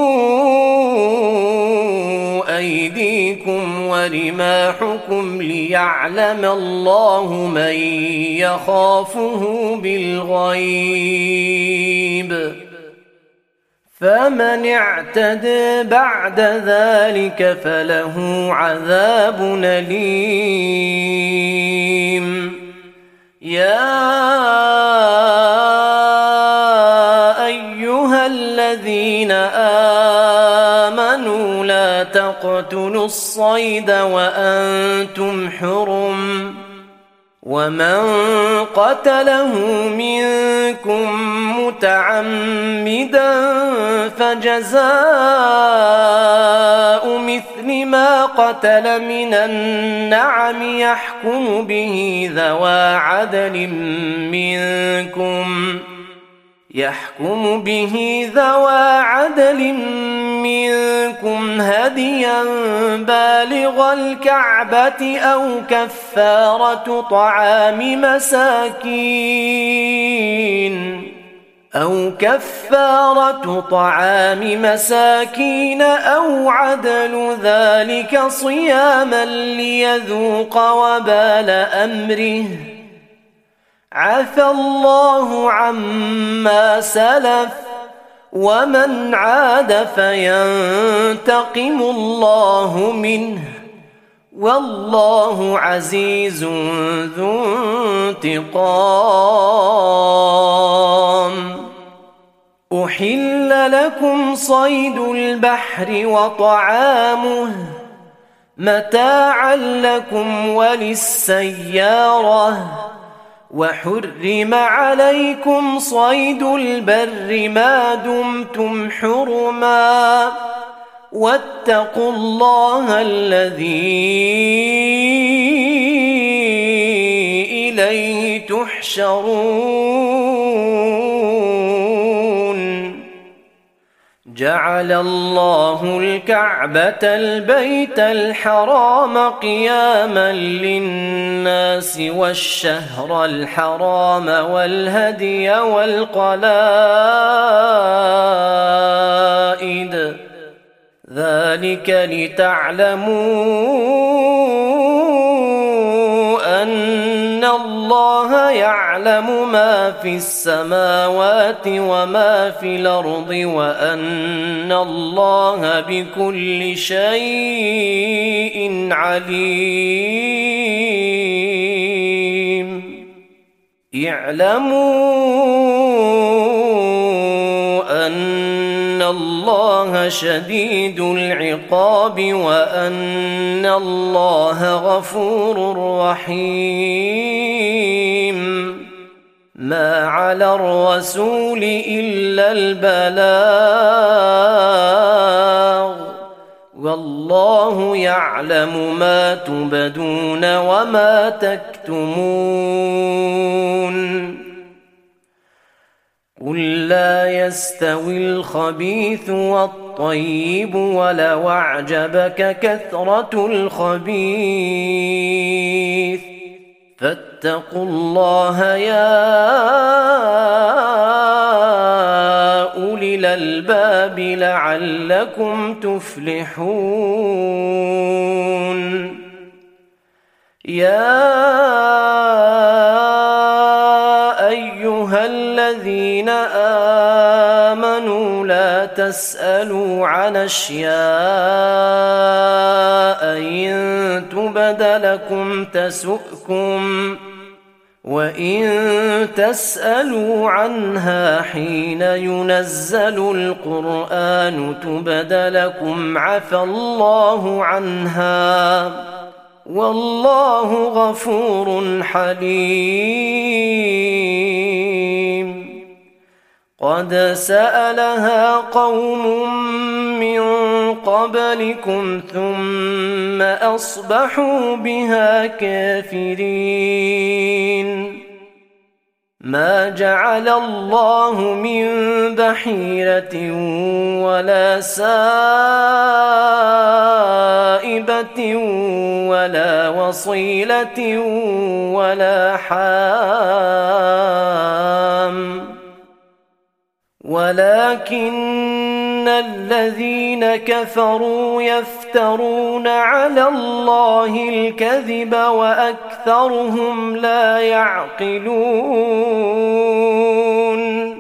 أيديكم ورماحكم ليعلم الله من يخافه بالغيب فمن اعتدى بعد ذلك فله عذاب أليم. يا أيها الذين آمنوا لا تقتلوا الصيد وأنتم حرم ومن قتله منكم متعمدا فجزاء مثل ما قتل من النعم يحكم به ذوى عدل منكم يحكم به ذوى عدل منكم هديا بالغ الكعبة أو كفارة طعام مساكين أو كفارة طعام مساكين أو عدل ذلك صياما ليذوق وبال أمره عفى الله عما سلف ومن عاد فينتقم الله منه والله عزيز ذو انتقام. أحل لكم صيد البحر وطعامه متاعا لكم وللسيارة وحرم عليكم صيد البر ما دمتم حرما واتقوا الله الذي إليه تحشرون. جعل الله الكعبة البيت الحرام قياما للناس والشهر الحرام والهدي والقلائد ذلك لتعلموا أن الله يعلم ما في السماوات وما في الأرض وأن الله بكل شيء عليم. اعلموا أن الله شديد العقاب وأن الله غفور رحيم. ما على الرسول إلا البلاغ والله يعلم ما تبدون وما تكتمون. قل لا يستوي الخبيث والطيب ولو أعجبك كثرة الخبيث فاتقوا الله يا الألباب لعلكم تفلحون. يا أيها الذين آمنوا لا تسألوا عن أشياء إن تبد لكم تسؤكم، وإن تسألوا عنها حين ينزل القرآن تبد لكم عفى الله عنها، والله غفور حليم. قد سألها قوم من قبلكم ثم أصبحوا بها كافرين. ما جعل الله من بحيرة ولا سائبة ولا وصيلة ولا حام، ولكن الذين كفروا يفترون على الله الكذب وأكثرهم لا يعقلون.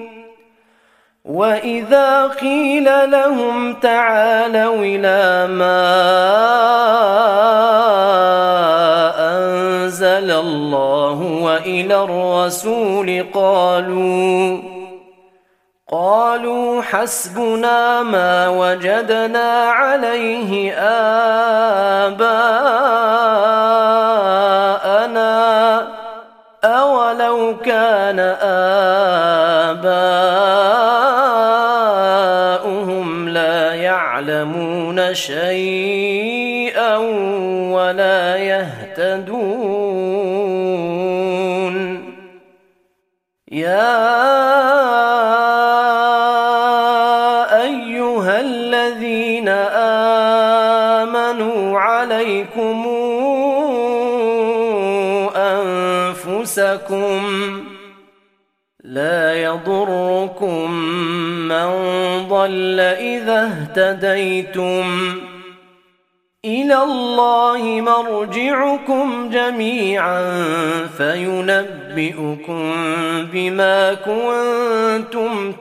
وإذا قيل لهم تعالوا إلى ما أنزل الله وإلى الرسول قالوا قالوا حسبنا ما وجدنا عليه آباءنا أولو كان آباؤهم لا يعلمون شيئا ولا يهتدون. يا عليكم أنفسكم لا يضركم من ضل إذا اهتديتم، إلى الله مرجعكم جميعا فينبئكم بما كنتم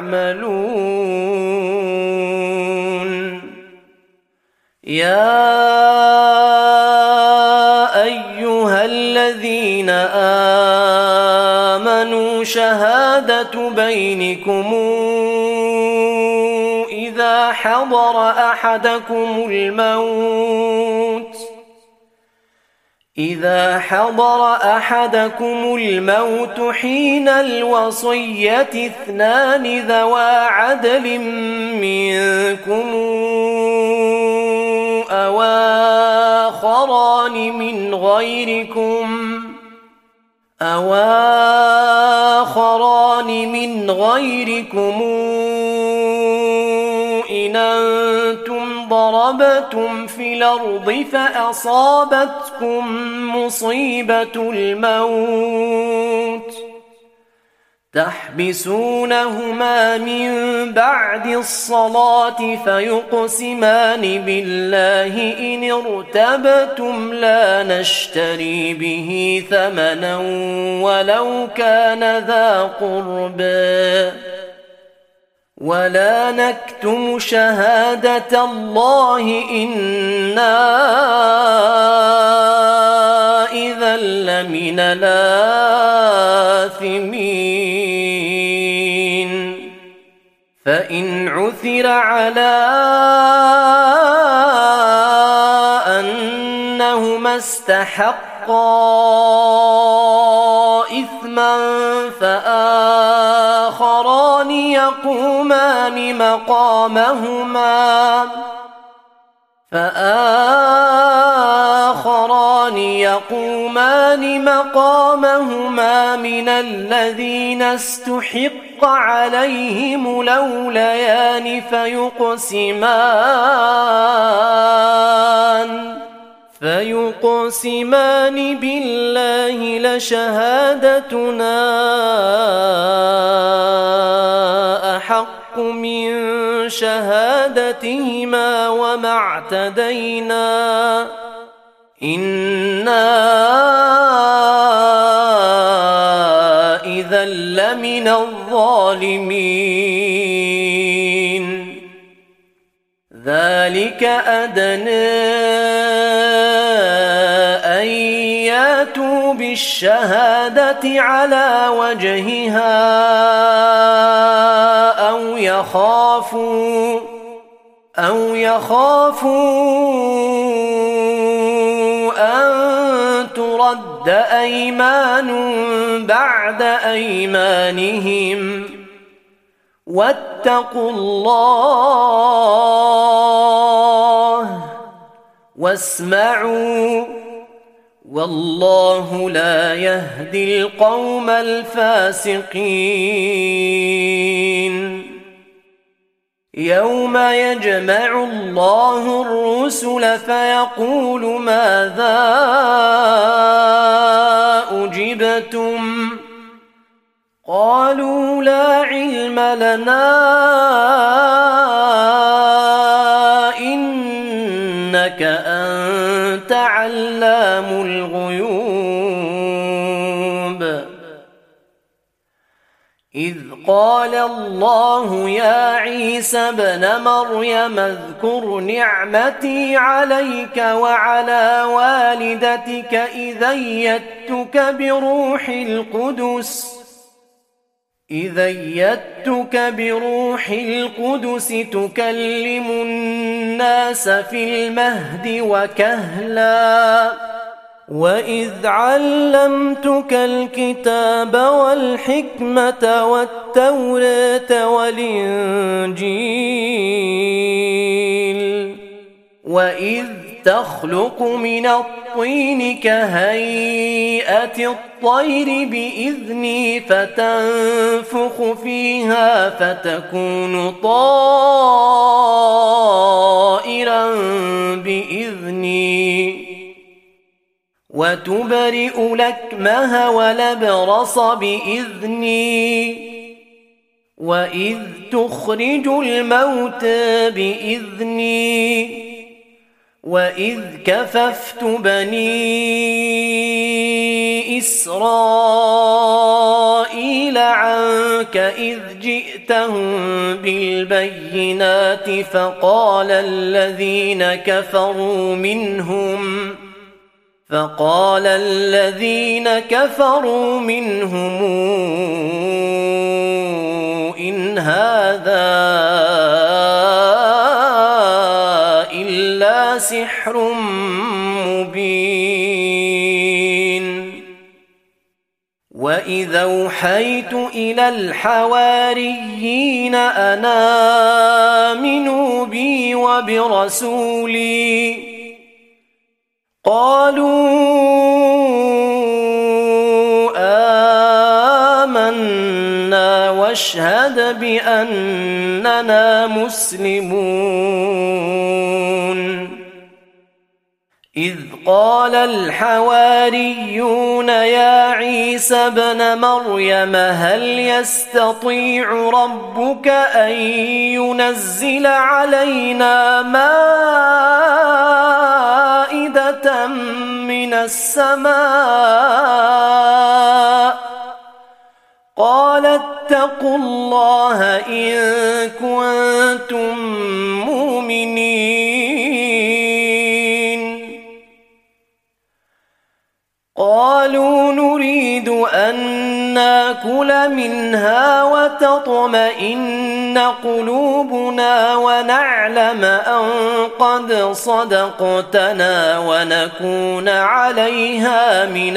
تعملون. يا أيها الذين آمنوا شهادة بينكم إذا حضر أحدكم الموت إذا حضر أحدكم الموت حين الوصية اثنان ذوى عدل منكم أو آخران من غيركم أو آخران من غيركم إن أنتم ضربتم في الأرض فأصابتكم مصيبة الموت تحبسونهما من بعد الصلاة فيقسمان بالله إن ارتبتم لا نشتري به ثمنا ولو كان ذا قربى ولا نكتم شهادة الله إنا إذا لمن الآثمين. فإن عثر على أنهما استحقا إثما فآخران يقومان مقامهما فآخران يقومان مقامهما من الذين استحق عليهم الأوليان فيقسمان فيقسمان بالله لشهادتنا أحق الحق من شهادتهما وما اعتدينا إنا إذا لمن الظالمين ذلك أدنى أن ياتوا بالشهادة على وجهها أو يخافوا أو يخافوا أن ترد أيمان بعد أيمانهم واتقوا الله واسمعوا والله لا يهدي القوم الفاسقين يوم يجمع الله الرسل فيقول ماذا أجبتم قالوا لا علم لنا إنك أنت علام الغيوب إذ قال الله يا عيسى ابن مريم اذكر نعمتي عليك وعلى والدتك إذ أيدتك بروح القدس إذ أيدتك بروح القدس تكلم الناس في المهد وكهلا وإذ علمتك الكتاب والحكمة والتوراة والإنجيل وإذ تخلق من الطين كهيئة الطير بإذني فتنفخ فيها فتكون طائرا بإذني وتبرئ الأكمه والأبرص بإذني وإذ تخرج الموتى بإذني وإذ كففت بني إسرائيل عنك إذ جئتهم بالبينات فقال الذين كفروا منهم فقال الذين كفروا منهم إن هذا إلا سحر مبين وإذا أوحيت إلى الحواريين أن آمنوا بي وبرسولي قالوا آمنا واشهد بأننا مسلمون إذ قال الحواريون يا عيسى ابن مريم هل يستطيع ربك أن ينزل علينا مائدة من السماء قال اتقوا الله إن كنتم مؤمنين قالوا نريد أن ناكل منها وتطمئن قلوبنا ونعلم أن قد صدقتنا ونكون عليها من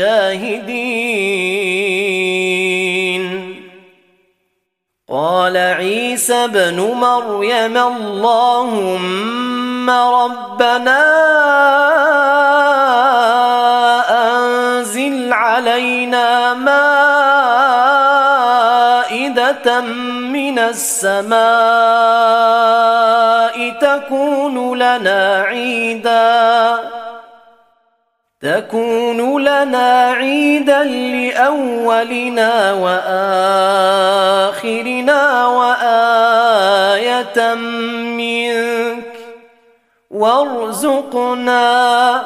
الشاهدين قال عيسى ابن مريم اللهم ربنا أنزل علينا مائدة من السماء تكون لنا عيدا تكون لنا عيدا لأولنا وآخرنا وآخرنا وارزقنا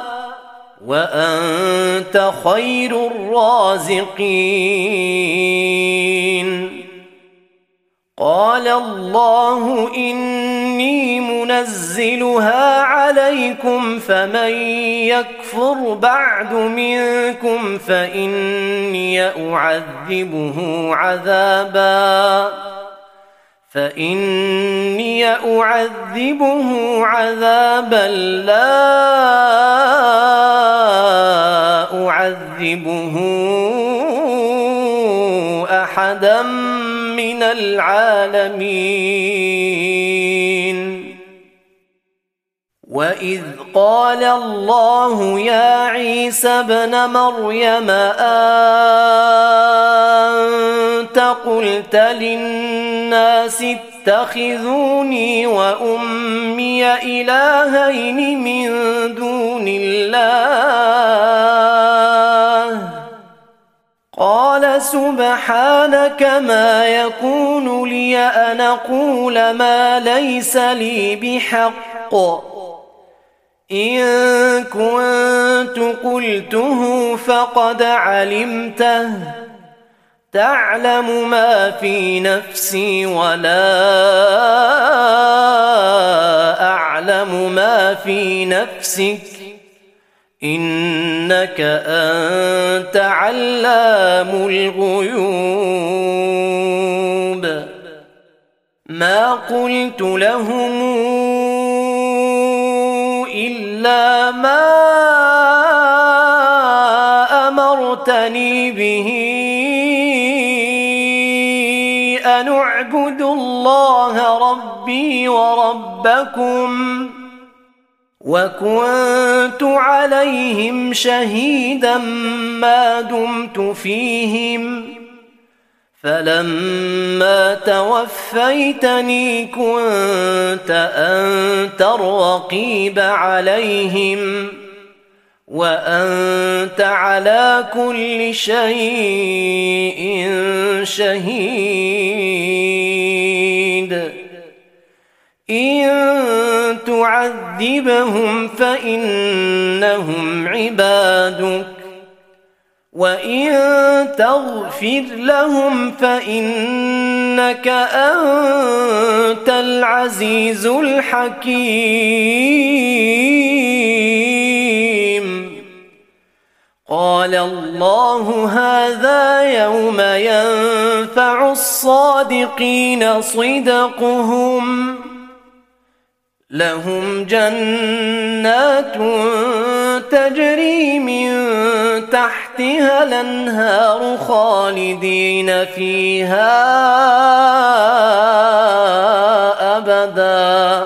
وأنت خير الرازقين. قال الله إني منزلها عليكم فمن يكفر بعد منكم فإني أعذبه عذابا فإني أعذبه عذابا لا أعذبه أحدا من العالمين. وإذ قال الله يا عيسى ابن مريم أنت قلت للناس اتخذوني وأمي إلهين من دون الله قال سبحانك ما يكون لي أن أقول ما ليس لي بحق إن كنت قلته فقد علمته تعلم ما في نفسي ولا أعلم ما في نفسك إنك أنت علام الغيوب. ما قلت لهم إلا ما أمرتني به أن اعبدوا الله ربي وربكم وكنت عليهم شهيدا ما دمت فيهم فلما توفيتني كنت أنت الرقيب عليهم وأنت على كل شيء شهيد. إن تعذبهم فإنهم عبادك وإن تغفر لهم فإنك أنت العزيز الحكيم. قال الله هذا يوم ينفع الصادقين صدقهم لهم جنات تجري من تحتها الأنهار خالدين فيها أبدا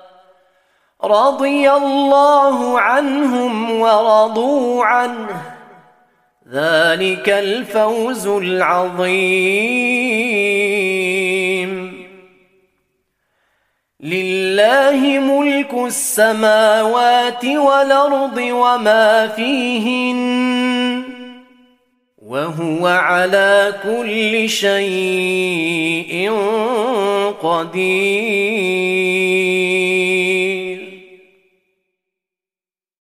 رضي الله عنهم ورضوا عنه ذلك الفوز العظيم. لله ملك السماوات والأرض وما فيهن وهو على كل شيء قدير.